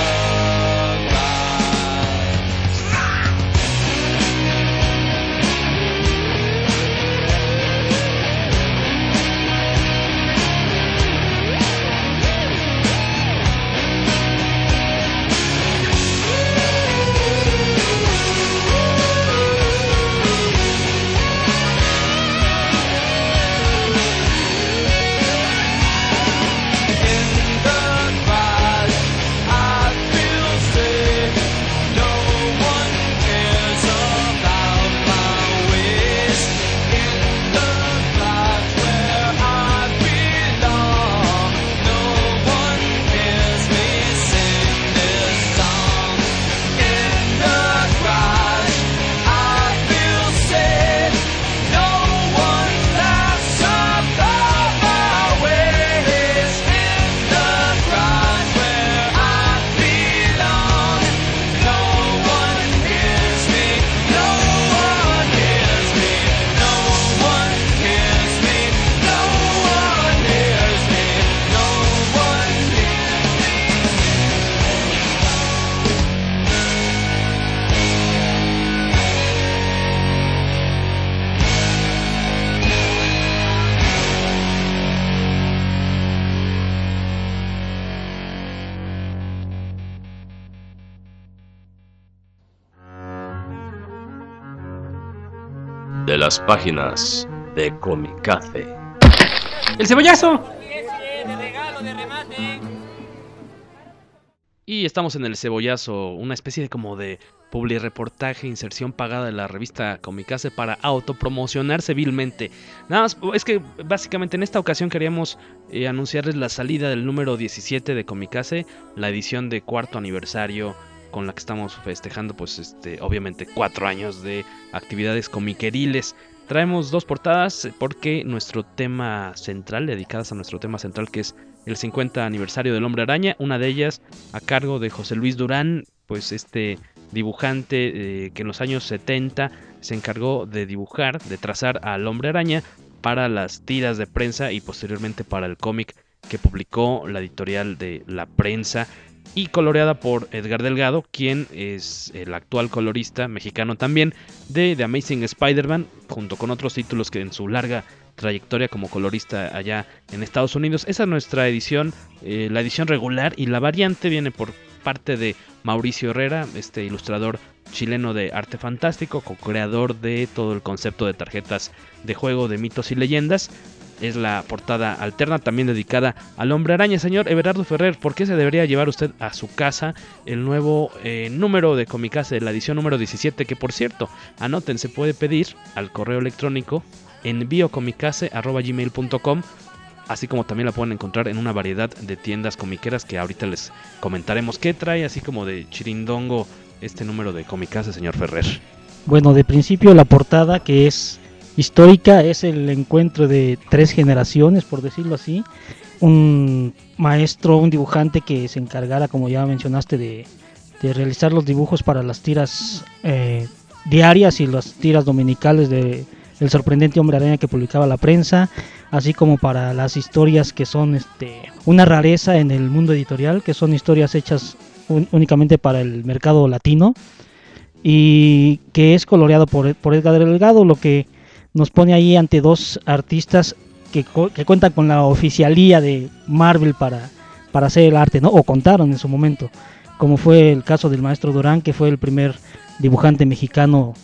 [SPEAKER 19] De las páginas de Comikaze.
[SPEAKER 5] ¡El cebollazo! Y estamos en el cebollazo, una especie de como de publireportaje, inserción pagada de la revista Comikaze para autopromocionarse vilmente. Nada más, es que básicamente en esta ocasión queríamos anunciarles la salida del número 17 de Comikaze, la edición de cuarto aniversario con la que estamos festejando, pues obviamente 4 años de actividades comiqueriles. Traemos 2 portadas porque nuestro tema central, dedicadas a nuestro tema central, que es el 50 aniversario del Hombre Araña, una de ellas a cargo de José Luis Durán, pues dibujante que en los años 70 se encargó de dibujar, de trazar al Hombre Araña para las tiras de prensa y posteriormente para el cómic que publicó la editorial de La Prensa, y coloreada por Edgar Delgado, quien es el actual colorista mexicano también de The Amazing Spider-Man, junto con otros títulos que en su larga trayectoria como colorista allá en Estados Unidos. Esa es nuestra edición, la edición regular, y la variante viene por parte de Mauricio Herrera, este ilustrador chileno de arte fantástico, co-creador de todo el concepto de tarjetas de juego de mitos y leyendas. es la portada alterna, también dedicada al Hombre Araña. Señor Everardo Ferrer, ¿por qué se debería llevar usted a su casa el nuevo número de Comicase, la edición número 17? Que por cierto, anoten, se puede pedir al correo electrónico enviocomicase@gmail.com, así como también la pueden encontrar en una variedad de tiendas comiqueras que ahorita les comentaremos qué trae, así como de chirindongo este número de Comicase, señor Ferrer.
[SPEAKER 6] Bueno, de principio la portada, que es histórica, es el encuentro de 3 generaciones, por decirlo así. Un maestro, un dibujante que se encargara, como ya mencionaste, de realizar los dibujos para las tiras diarias y las tiras dominicales de El Sorprendente Hombre Araña que publicaba la prensa, así como para las historias que son una rareza en el mundo editorial, que son historias hechas únicamente para el mercado latino, y que es coloreado por Edgar Delgado, lo que nos pone ahí ante 2 artistas que cuentan con la oficialía de Marvel para hacer el arte, ¿no? O contaron en su momento, como fue el caso del maestro Durán, que fue el primer dibujante mexicano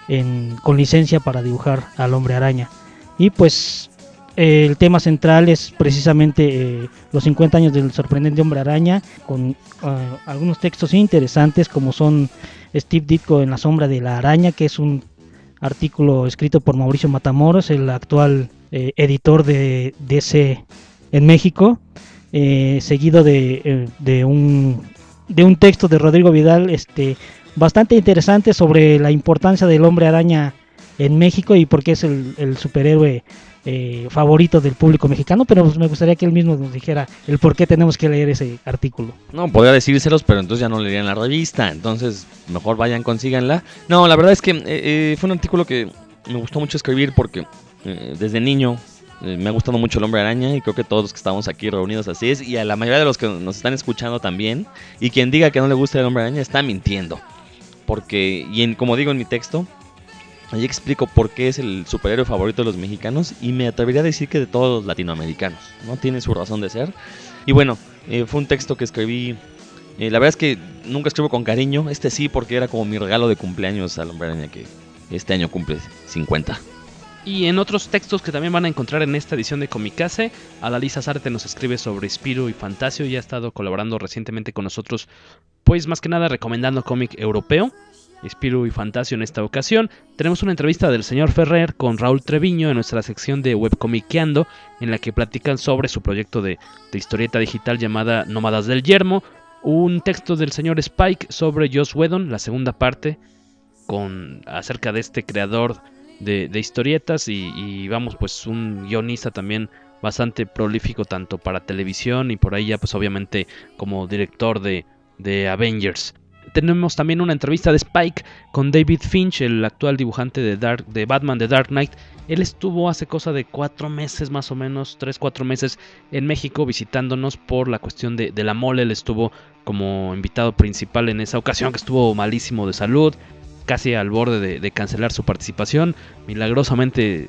[SPEAKER 6] con licencia para dibujar al Hombre Araña. Y pues el tema central es precisamente los 50 años del Sorprendente Hombre Araña, con algunos textos interesantes, como son Steve Ditko en La Sombra de la Araña, que es un artículo escrito por Mauricio Matamoros, el actual editor de DC en México, seguido de un texto de Rodrigo Vidal bastante interesante sobre la importancia del Hombre Araña en México y por qué es el superhéroe favorito del público mexicano, pero pues me gustaría que él mismo nos dijera el por qué tenemos que leer ese artículo.
[SPEAKER 9] No, podría decírselos, pero entonces ya no leerían la revista, entonces mejor vayan, consíganla. No, la verdad es que fue un artículo que me gustó mucho escribir porque desde niño me ha gustado mucho el Hombre Araña y creo que todos los que estamos aquí reunidos así es, y a la mayoría de los que nos están escuchando también, y quien diga que no le gusta el Hombre Araña está mintiendo, porque, como digo en mi texto, ahí explico por qué es el superhéroe favorito de los mexicanos y me atrevería a decir que de todos los latinoamericanos, ¿no? Tiene su razón de ser. Y bueno, fue un texto que escribí, la verdad es que nunca escribo con cariño, sí porque era como mi regalo de cumpleaños al Hombre Araña, que este año cumple 50.
[SPEAKER 5] Y en otros textos que también van a encontrar en esta edición de Comicase, Adalisa Zárate nos escribe sobre Spirou y Fantasio, y ha estado colaborando recientemente con nosotros, pues más que nada recomendando cómic europeo. Spirou y Fantasio en esta ocasión. Tenemos una entrevista del señor Ferrer con Raúl Treviño en nuestra sección de Webcomiqueando, en la que platican sobre su proyecto de historieta digital llamada Nómadas del Yermo. Un texto del señor Spike sobre Joss Whedon, la segunda parte, acerca de este creador de historietas y vamos, pues un guionista también bastante prolífico tanto para televisión y por ahí ya pues obviamente como director de Avengers. Tenemos también una entrevista de Spike con David Finch, el actual dibujante de Batman The Dark Knight. Él estuvo hace cosa de 4 meses más o menos, 3-4 meses en México visitándonos por la cuestión de la mole. Él estuvo como invitado principal en esa ocasión, que estuvo malísimo de salud, casi al borde de cancelar su participación. Milagrosamente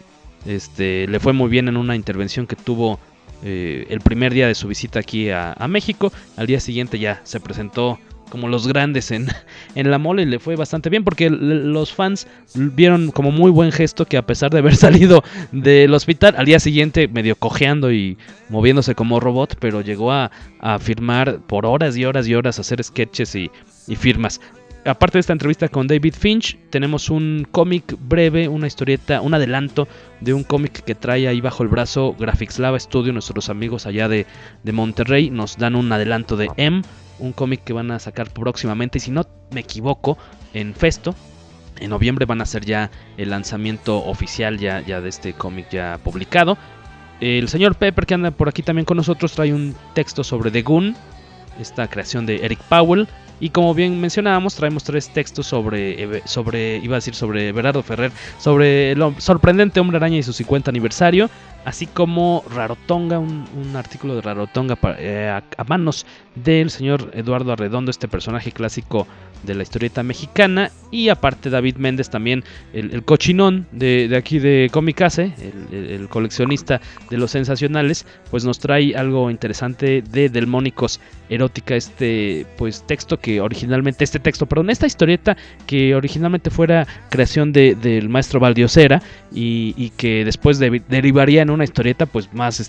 [SPEAKER 5] le fue muy bien en una intervención que tuvo el primer día de su visita aquí a México. Al día siguiente ya se presentó como los grandes en la mole y le fue bastante bien porque los fans vieron como muy buen gesto que a pesar de haber salido del hospital al día siguiente medio cojeando y moviéndose como robot, pero llegó a firmar por horas y horas y horas, hacer sketches y firmas. Aparte de esta entrevista con David Finch, tenemos un cómic breve, una historieta, un adelanto de un cómic que trae ahí bajo el brazo Graphics Lava Studio, nuestros amigos allá de Monterrey. Nos dan un adelanto de M, un cómic que van a sacar próximamente, y si no me equivoco, en Festo. En noviembre van a hacer ya el lanzamiento oficial ya de este cómic ya publicado. El señor Pepper, que anda por aquí también con nosotros, trae un texto sobre The Goon, esta creación de Eric Powell. Y como bien mencionábamos, traemos 3 textos sobre Everardo Ferrer, sobre el sorprendente Hombre Araña y su 50 aniversario, así como Rarotonga, un artículo de Rarotonga a manos del señor Eduardo Arredondo, este personaje clásico de la historieta mexicana. Y aparte David Méndez también, el cochinón de aquí de Comicase, el coleccionista de los sensacionales, pues nos trae algo interesante de Delmónicos Erótica, esta historieta que originalmente fuera creación del maestro Valdiosera y que después derivaría en una historieta pues más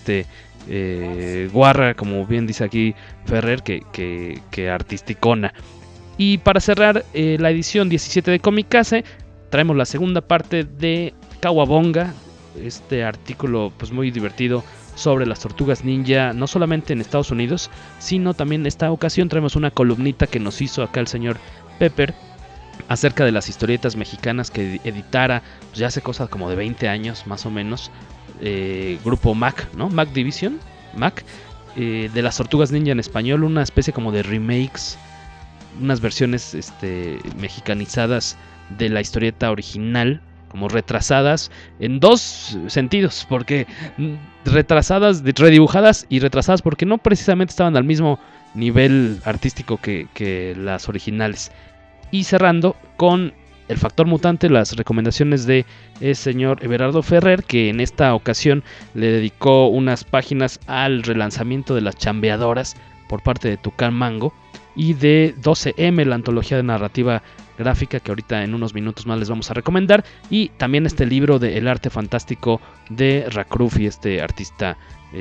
[SPEAKER 5] guarra, como bien dice aquí Ferrer, que artisticona. Y para cerrar la edición 17 de Comikaze, traemos la segunda parte de Kawabonga, este artículo pues muy divertido sobre las tortugas ninja, no solamente en Estados Unidos, sino también en esta ocasión traemos una columnita que nos hizo acá el señor Pepper acerca de las historietas mexicanas que editara pues ya hace cosas como de 20 años más o menos, grupo Mac, ¿no? Mac Division, Mac, de las tortugas ninja en español, una especie como de remakes, unas versiones mexicanizadas de la historieta original, como retrasadas en dos sentidos, porque retrasadas, redibujadas y retrasadas porque no precisamente estaban al mismo nivel artístico que las originales. Y cerrando con El Factor Mutante, las recomendaciones de el señor Everardo Ferrer, que en esta ocasión le dedicó unas páginas al relanzamiento de Las Chambeadoras por parte de Tucán Mango, y de 12M, la antología de narrativa gráfica que ahorita en unos minutos más les vamos a recomendar, y también este libro de El arte fantástico de Racrufi, este artista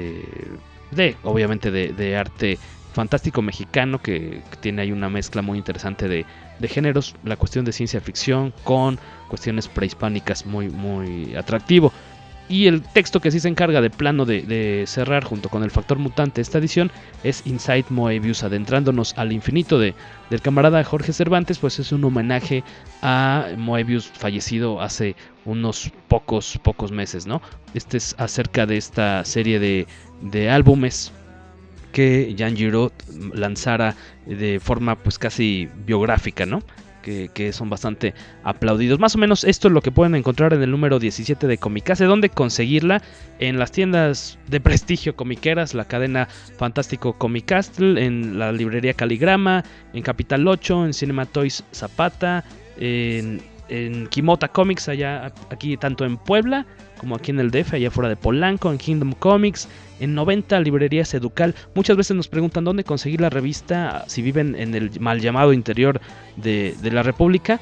[SPEAKER 5] obviamente de arte fantástico mexicano que tiene ahí una mezcla muy interesante de géneros, la cuestión de ciencia ficción con cuestiones prehispánicas, muy muy atractivo. Y el texto que sí se encarga de plano de cerrar junto con El Factor Mutante esta edición es Inside Moebius, adentrándonos al infinito del camarada Jorge Cervantes, pues es un homenaje a Moebius, fallecido hace unos pocos meses, ¿no? Este es acerca de esta serie de álbumes que Jean Giraud lanzara de forma pues casi biográfica, ¿no? Que son bastante aplaudidos. Más o menos esto es lo que pueden encontrar en el número 17 de Comikaze. ¿Dónde conseguirla? En las tiendas de prestigio comiqueras, la cadena Fantástico Comicastle, en la librería Caligrama, en Capital 8, en Cinema Toys Zapata, en Kimota Comics, allá aquí tanto en Puebla como aquí en el DF, allá fuera de Polanco, en Kingdom Comics, en 90 librerías Educal. Muchas veces nos preguntan dónde conseguir la revista si viven en el mal llamado interior de la República.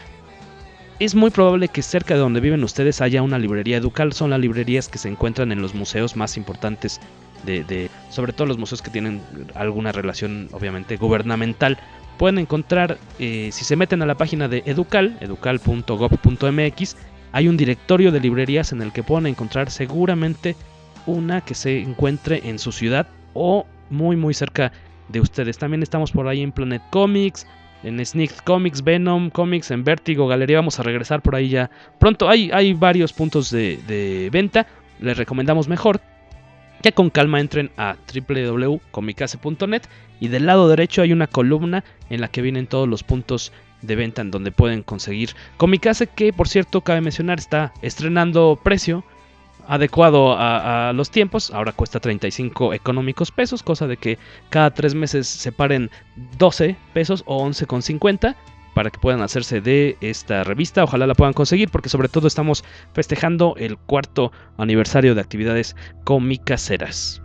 [SPEAKER 5] Es muy probable que cerca de donde viven ustedes haya una librería Educal. Son las librerías que se encuentran en los museos más importantes sobre todo los museos que tienen alguna relación obviamente gubernamental. Pueden encontrar, si se meten a la página de Educal, educal.gov.mx, hay un directorio de librerías en el que pueden encontrar seguramente una que se encuentre en su ciudad o muy muy cerca de ustedes. También estamos por ahí en Planet Comics, en Sneak Comics, Venom Comics, en Vértigo Galería. Vamos a regresar por ahí ya pronto. Hay varios puntos de venta. Les recomendamos mejor que con calma entren a www.comikaze.net y del lado derecho hay una columna en la que vienen todos los puntos de venta en donde pueden conseguir Comikaze, que por cierto cabe mencionar está estrenando precio adecuado a los tiempos. Ahora cuesta 35 económicos pesos, cosa de que cada 3 meses se paren 12 pesos o 11,50 para que puedan hacerse de esta revista. Ojalá la puedan conseguir porque sobre todo estamos festejando el 4º aniversario de actividades comicaceras.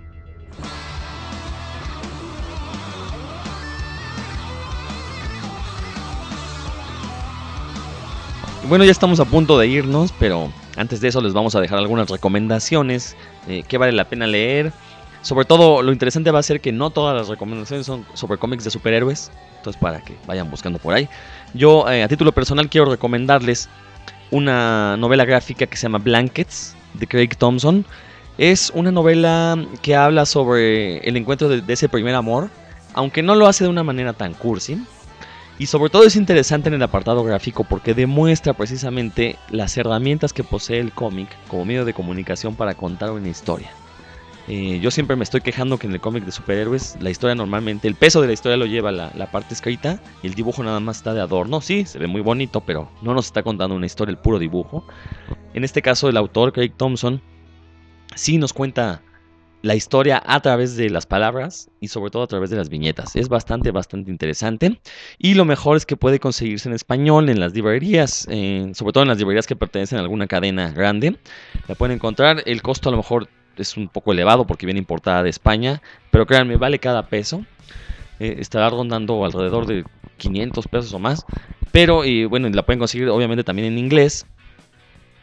[SPEAKER 9] Bueno, ya estamos a punto de irnos, pero antes de eso les vamos a dejar algunas recomendaciones que vale la pena leer. Sobre todo, lo interesante va a ser que no todas las recomendaciones son sobre cómics de superhéroes, entonces para que vayan buscando por ahí. Yo, a título personal, quiero recomendarles una novela gráfica que se llama Blankets, de Craig Thompson. Es una novela que habla sobre el encuentro de ese primer amor, aunque no lo hace de una manera tan cursi. Y sobre todo es interesante en el apartado gráfico porque demuestra precisamente las herramientas que posee el cómic como medio de comunicación para contar una historia. Yo siempre me estoy quejando que en el cómic de superhéroes la historia normalmente, el peso de la historia lo lleva la parte escrita y el dibujo nada más está de adorno. Sí, se ve muy bonito, pero no nos está contando una historia el puro dibujo. En este caso el autor Craig Thompson sí nos cuenta la historia a través de las palabras y sobre todo a través de las viñetas. Es bastante interesante y lo mejor es que puede conseguirse en español en las librerías, sobre todo en las librerías que pertenecen a alguna cadena grande. La pueden encontrar, el costo a lo mejor es un poco elevado porque viene importada de España, pero créanme, vale cada peso. Estará rondando alrededor de 500 pesos o más, pero bueno, la pueden conseguir obviamente también en inglés.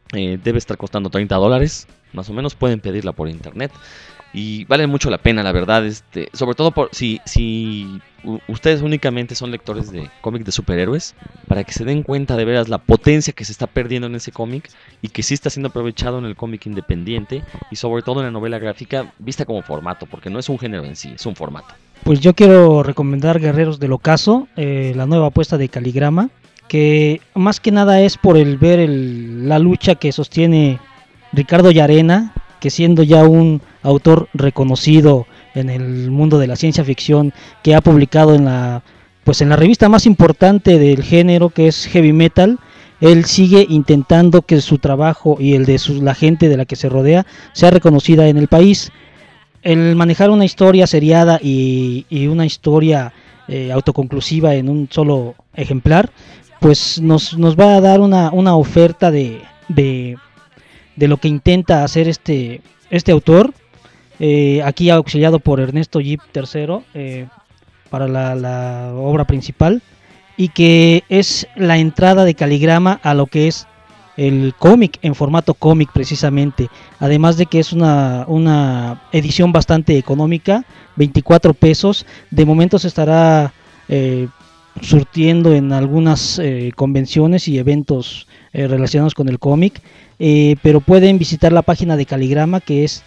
[SPEAKER 9] Debe estar costando $30, más o menos. Pueden pedirla por internet. Y vale mucho la pena, la verdad, sobre todo si ustedes únicamente son lectores de cómics de superhéroes, para que se den cuenta de veras la potencia que se está perdiendo en ese cómic y que sí está siendo aprovechado en el cómic independiente y sobre todo en la novela gráfica vista como formato, porque no es un género en sí, es un formato.
[SPEAKER 6] Pues yo quiero recomendar Guerreros del Ocaso, la nueva apuesta de Caligrama, que más que nada es por ver la lucha que sostiene Ricardo Llarena, que siendo ya un autor reconocido en el mundo de la ciencia ficción, que ha publicado en la revista más importante del género, que es Heavy Metal, él sigue intentando que su trabajo y el de la gente de la que se rodea sea reconocida en el país. El manejar una historia seriada y una historia autoconclusiva en un solo ejemplar, pues nos va a dar una oferta de lo que intenta hacer este autor, aquí auxiliado por Ernesto Yip III para la obra principal, y que es la entrada de Caligrama a lo que es el cómic en formato cómic precisamente, además de que es una edición bastante económica, 24 pesos, de momento se estará surtiendo en algunas convenciones y eventos relacionados con el cómic, pero pueden visitar la página de Caligrama, que es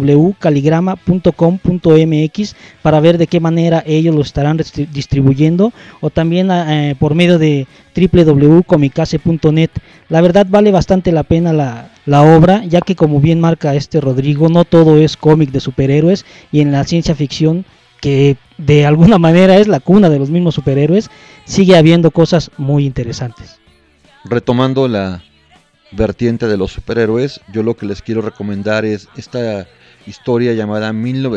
[SPEAKER 6] www.caligrama.com.mx, para ver de qué manera ellos lo estarán distribuyendo, o también por medio de www.comicase.net. La verdad vale bastante la pena la obra, ya que, como bien marca Rodrigo, no todo es cómic de superhéroes, y en la ciencia ficción, que de alguna manera es la cuna de los mismos superhéroes, sigue habiendo cosas muy interesantes.
[SPEAKER 7] Retomando la vertiente de los superhéroes, yo lo que les quiero recomendar es esta historia llamada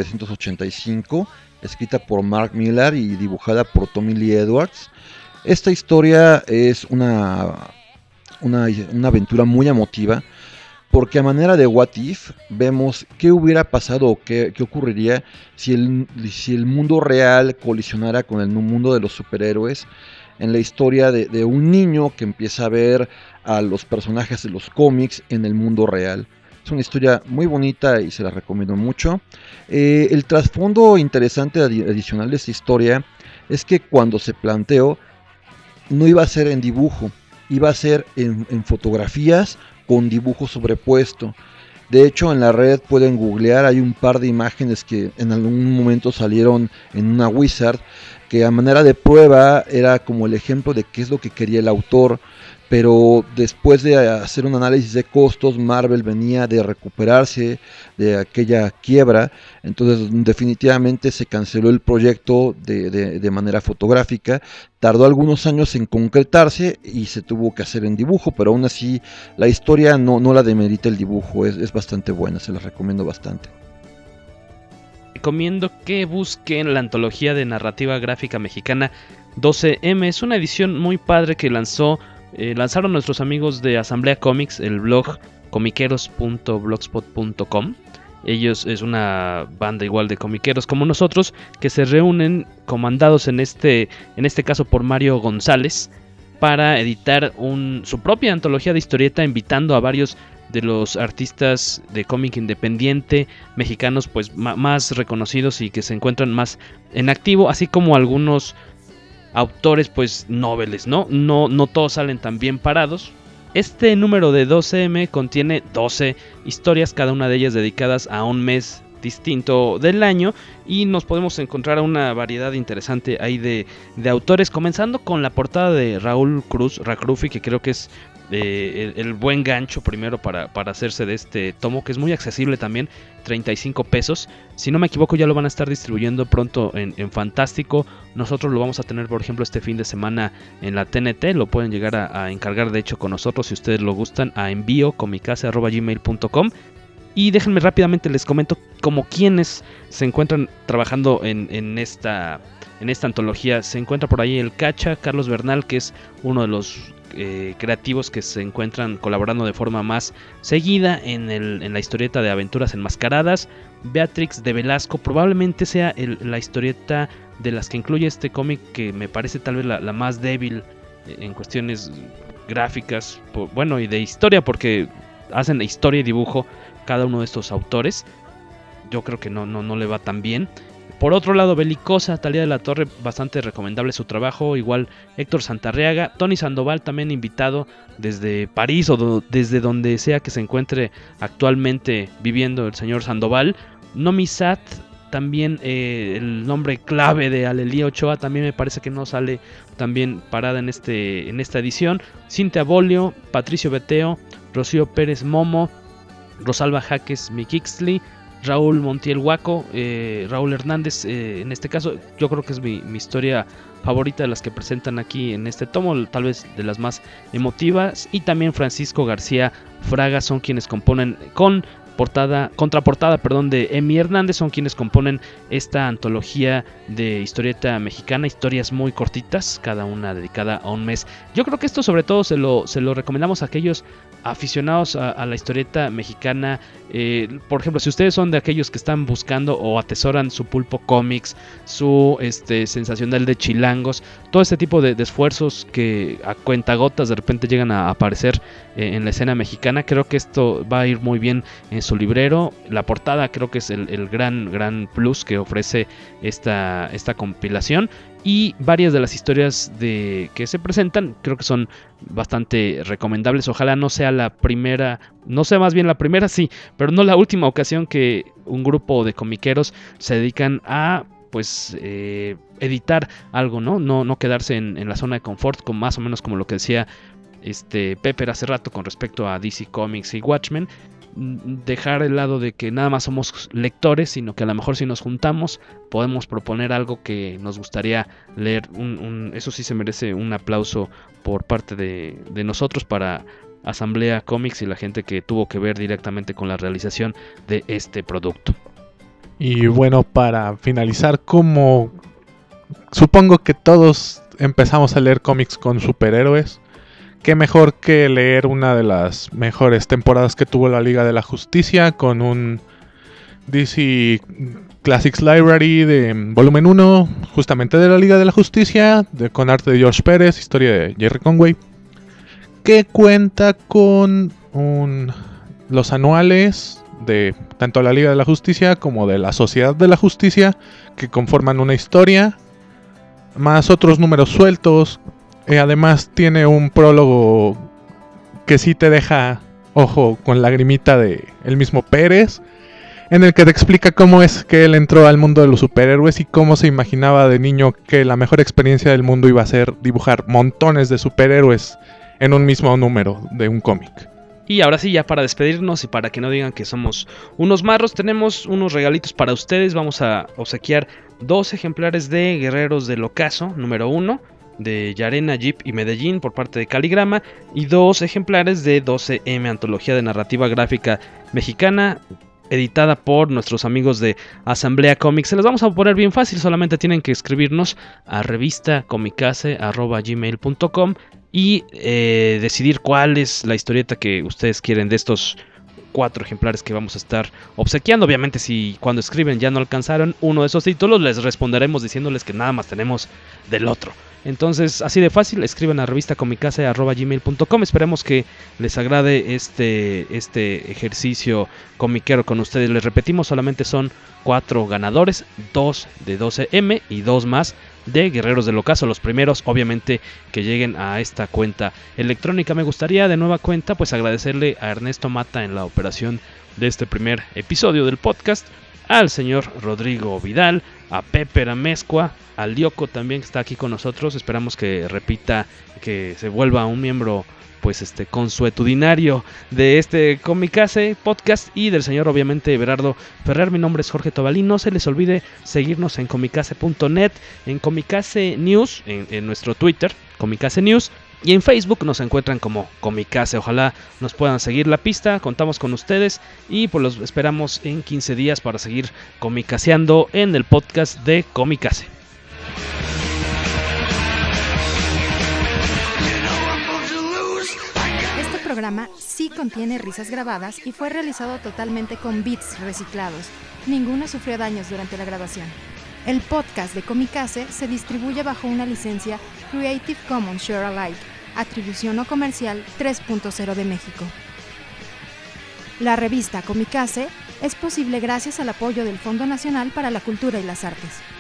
[SPEAKER 7] 1985, escrita por Mark Millar y dibujada por Tommy Lee Edwards. Esta historia es una aventura muy emotiva, porque a manera de what if vemos qué hubiera pasado o qué ocurriría si el mundo real colisionara con el mundo de los superhéroes, en la historia de un niño que empieza a ver a los personajes de los cómics en el mundo real. Es una historia muy bonita y se la recomiendo mucho. El trasfondo interesante adicional de esta historia es que cuando se planteó, no iba a ser en dibujo, iba a ser en fotografías con dibujo sobrepuesto. De hecho, en la red pueden googlear, hay un par de imágenes que en algún momento salieron en una Wizard, que a manera de prueba era como el ejemplo de qué es lo que quería el autor, pero después de hacer un análisis de costos, Marvel venía de recuperarse de aquella quiebra, entonces definitivamente se canceló el proyecto de manera fotográfica. Tardó algunos años en concretarse y se tuvo que hacer en dibujo, pero aún así la historia no la demerita el dibujo, es bastante buena, se la recomiendo bastante.
[SPEAKER 5] Recomiendo que busquen la antología de narrativa gráfica mexicana 12M. Es una edición muy padre que lanzaron nuestros amigos de Asamblea Comics, el blog comiqueros.blogspot.com. Ellos es una banda igual de comiqueros como nosotros, que se reúnen comandados en este caso por Mario González, para editar su propia antología de historieta, invitando a varios de los artistas de cómic independiente mexicanos pues más reconocidos y que se encuentran más en activo, así como algunos autores pues noveles, ¿no? No todos salen tan bien parados. Este número de 12M contiene 12 historias, cada una de ellas dedicadas a un mes distinto del año, y nos podemos encontrar una variedad interesante ahí de autores, comenzando con la portada de Raúl Cruz Racrufi, que creo que es el buen gancho primero para hacerse de este tomo, que es muy accesible también, 35 pesos. Si no me equivoco, ya lo van a estar distribuyendo pronto en Fantástico. Nosotros lo vamos a tener, por ejemplo, este fin de semana en la TNT. Lo pueden llegar a encargar, de hecho, con nosotros, si ustedes lo gustan, a envío@comicase.gmail.com. Y déjenme rápidamente les comento como quienes se encuentran trabajando en esta antología. Se encuentra por ahí el Cacha, Carlos Bernal, que es uno de los creativos que se encuentran colaborando de forma más seguida en la historieta de Aventuras Enmascaradas. Beatrix de Velasco, probablemente sea la historieta de las que incluye este cómic, que me parece tal vez la más débil en cuestiones gráficas, y de historia, porque hacen historia y dibujo cada uno de estos autores. Yo creo que no le va tan bien. Por otro lado, Belicosa, Talía de la Torre, bastante recomendable su trabajo. Igual Héctor Santarriaga, Tony Sandoval también invitado desde París o desde donde sea que se encuentre actualmente viviendo el señor Sandoval. Nomi Sat, también el nombre clave de Alelía Ochoa, también me parece que no sale también parada en esta edición. Cintia Bolio, Patricio Beteo, Rocío Pérez Momo, Rosalba Jaques Mikixtli, Raúl Montiel Huaco, Raúl Hernández, en este caso yo creo que es mi historia favorita de las que presentan aquí en este tomo, tal vez de las más emotivas, y también Francisco García Fraga son quienes componen contraportada de Emi Hernández, son quienes componen esta antología de historieta mexicana, historias muy cortitas, cada una dedicada a un mes. Yo creo que esto sobre todo se lo recomendamos a aquellos aficionados a la historieta mexicana. Por ejemplo, si ustedes son de aquellos que están buscando o atesoran su Pulpo Comics, su Sensacional de Chilangos, todo este tipo de esfuerzos que a cuentagotas de repente llegan a aparecer en la escena mexicana, creo que esto va a ir muy bien en su librero. La portada creo que es el gran plus que ofrece esta compilación, y varias de las historias que se presentan creo que son bastante recomendables. Ojalá no sea la primera, más bien la primera sí, pero no la última ocasión que un grupo de comiqueros se dedican a editar algo, no quedarse en la zona de confort, con más o menos como lo que decía Pepper hace rato con respecto a DC Comics y Watchmen. Dejar el lado de que nada más somos lectores, sino que a lo mejor si nos juntamos podemos proponer algo que nos gustaría leer. Eso sí se merece un aplauso por parte de nosotros para Asamblea Comics y la gente que tuvo que ver directamente con la realización de este producto.
[SPEAKER 8] Y bueno, para finalizar, como supongo que todos empezamos a leer cómics con superhéroes, qué mejor que leer una de las mejores temporadas que tuvo la Liga de la Justicia con un DC Classics Library de volumen 1, justamente de la Liga de la Justicia, con arte de George Pérez, historia de Jerry Conway, que cuenta con los anuales de tanto la Liga de la Justicia como de la Sociedad de la Justicia, que conforman una historia, más otros números sueltos. Además tiene un prólogo que sí te deja, ojo, con lagrimita de el mismo Pérez, en el que te explica cómo es que él entró al mundo de los superhéroes y cómo se imaginaba de niño que la mejor experiencia del mundo iba a ser dibujar montones de superhéroes en un mismo número de un cómic.
[SPEAKER 5] Y ahora sí, ya para despedirnos y para que no digan que somos unos marros, tenemos unos regalitos para ustedes. Vamos a obsequiar 2 ejemplares de Guerreros del Ocaso, número 1, de Yarena, Jeep y Medellín por parte de Caligrama, y 2 ejemplares de 12M, antología de narrativa gráfica mexicana, editada por nuestros amigos de Asamblea Comics. Se los vamos a poner bien fácil, solamente tienen que escribirnos a revistacomicase@gmail.com y decidir cuál es la historieta que ustedes quieren de estos 4 ejemplares que vamos a estar obsequiando. Obviamente, si cuando escriben ya no alcanzaron uno de esos títulos, les responderemos diciéndoles que nada más tenemos del otro. Entonces, así de fácil, escriban a revistacomicase@gmail.com. Esperemos que les agrade este ejercicio comiquero con ustedes. Les repetimos, solamente son 4 ganadores, 2 de 12M y 2 más de Guerreros del Ocaso, los primeros obviamente que lleguen a esta cuenta electrónica. Me gustaría de nueva cuenta pues agradecerle a Ernesto Mata en la operación de este primer episodio del podcast, al señor Rodrigo Vidal, a Pepper Amezcua, al Lyoko también que está aquí con nosotros. Esperamos que repita, que se vuelva un miembro pues consuetudinario de este Comicase podcast, y del señor obviamente Everardo Ferrer. Mi nombre es Jorge Tobalín. No se les olvide seguirnos en comicase.net, en Comicase News, en nuestro Twitter, Comicase News, y en Facebook nos encuentran como Comicase. Ojalá nos puedan seguir la pista, contamos con ustedes y pues los esperamos en 15 días para seguir comicaseando en el podcast de Comicase.
[SPEAKER 4] Este programa sí contiene risas grabadas y fue realizado totalmente con beats reciclados. Ninguno sufrió daños durante la grabación. El podcast de Comicase se distribuye bajo una licencia Creative Commons Share Alike, atribución no comercial 3.0 de México. La revista Comicase es posible gracias al apoyo del Fondo Nacional para la Cultura y las Artes.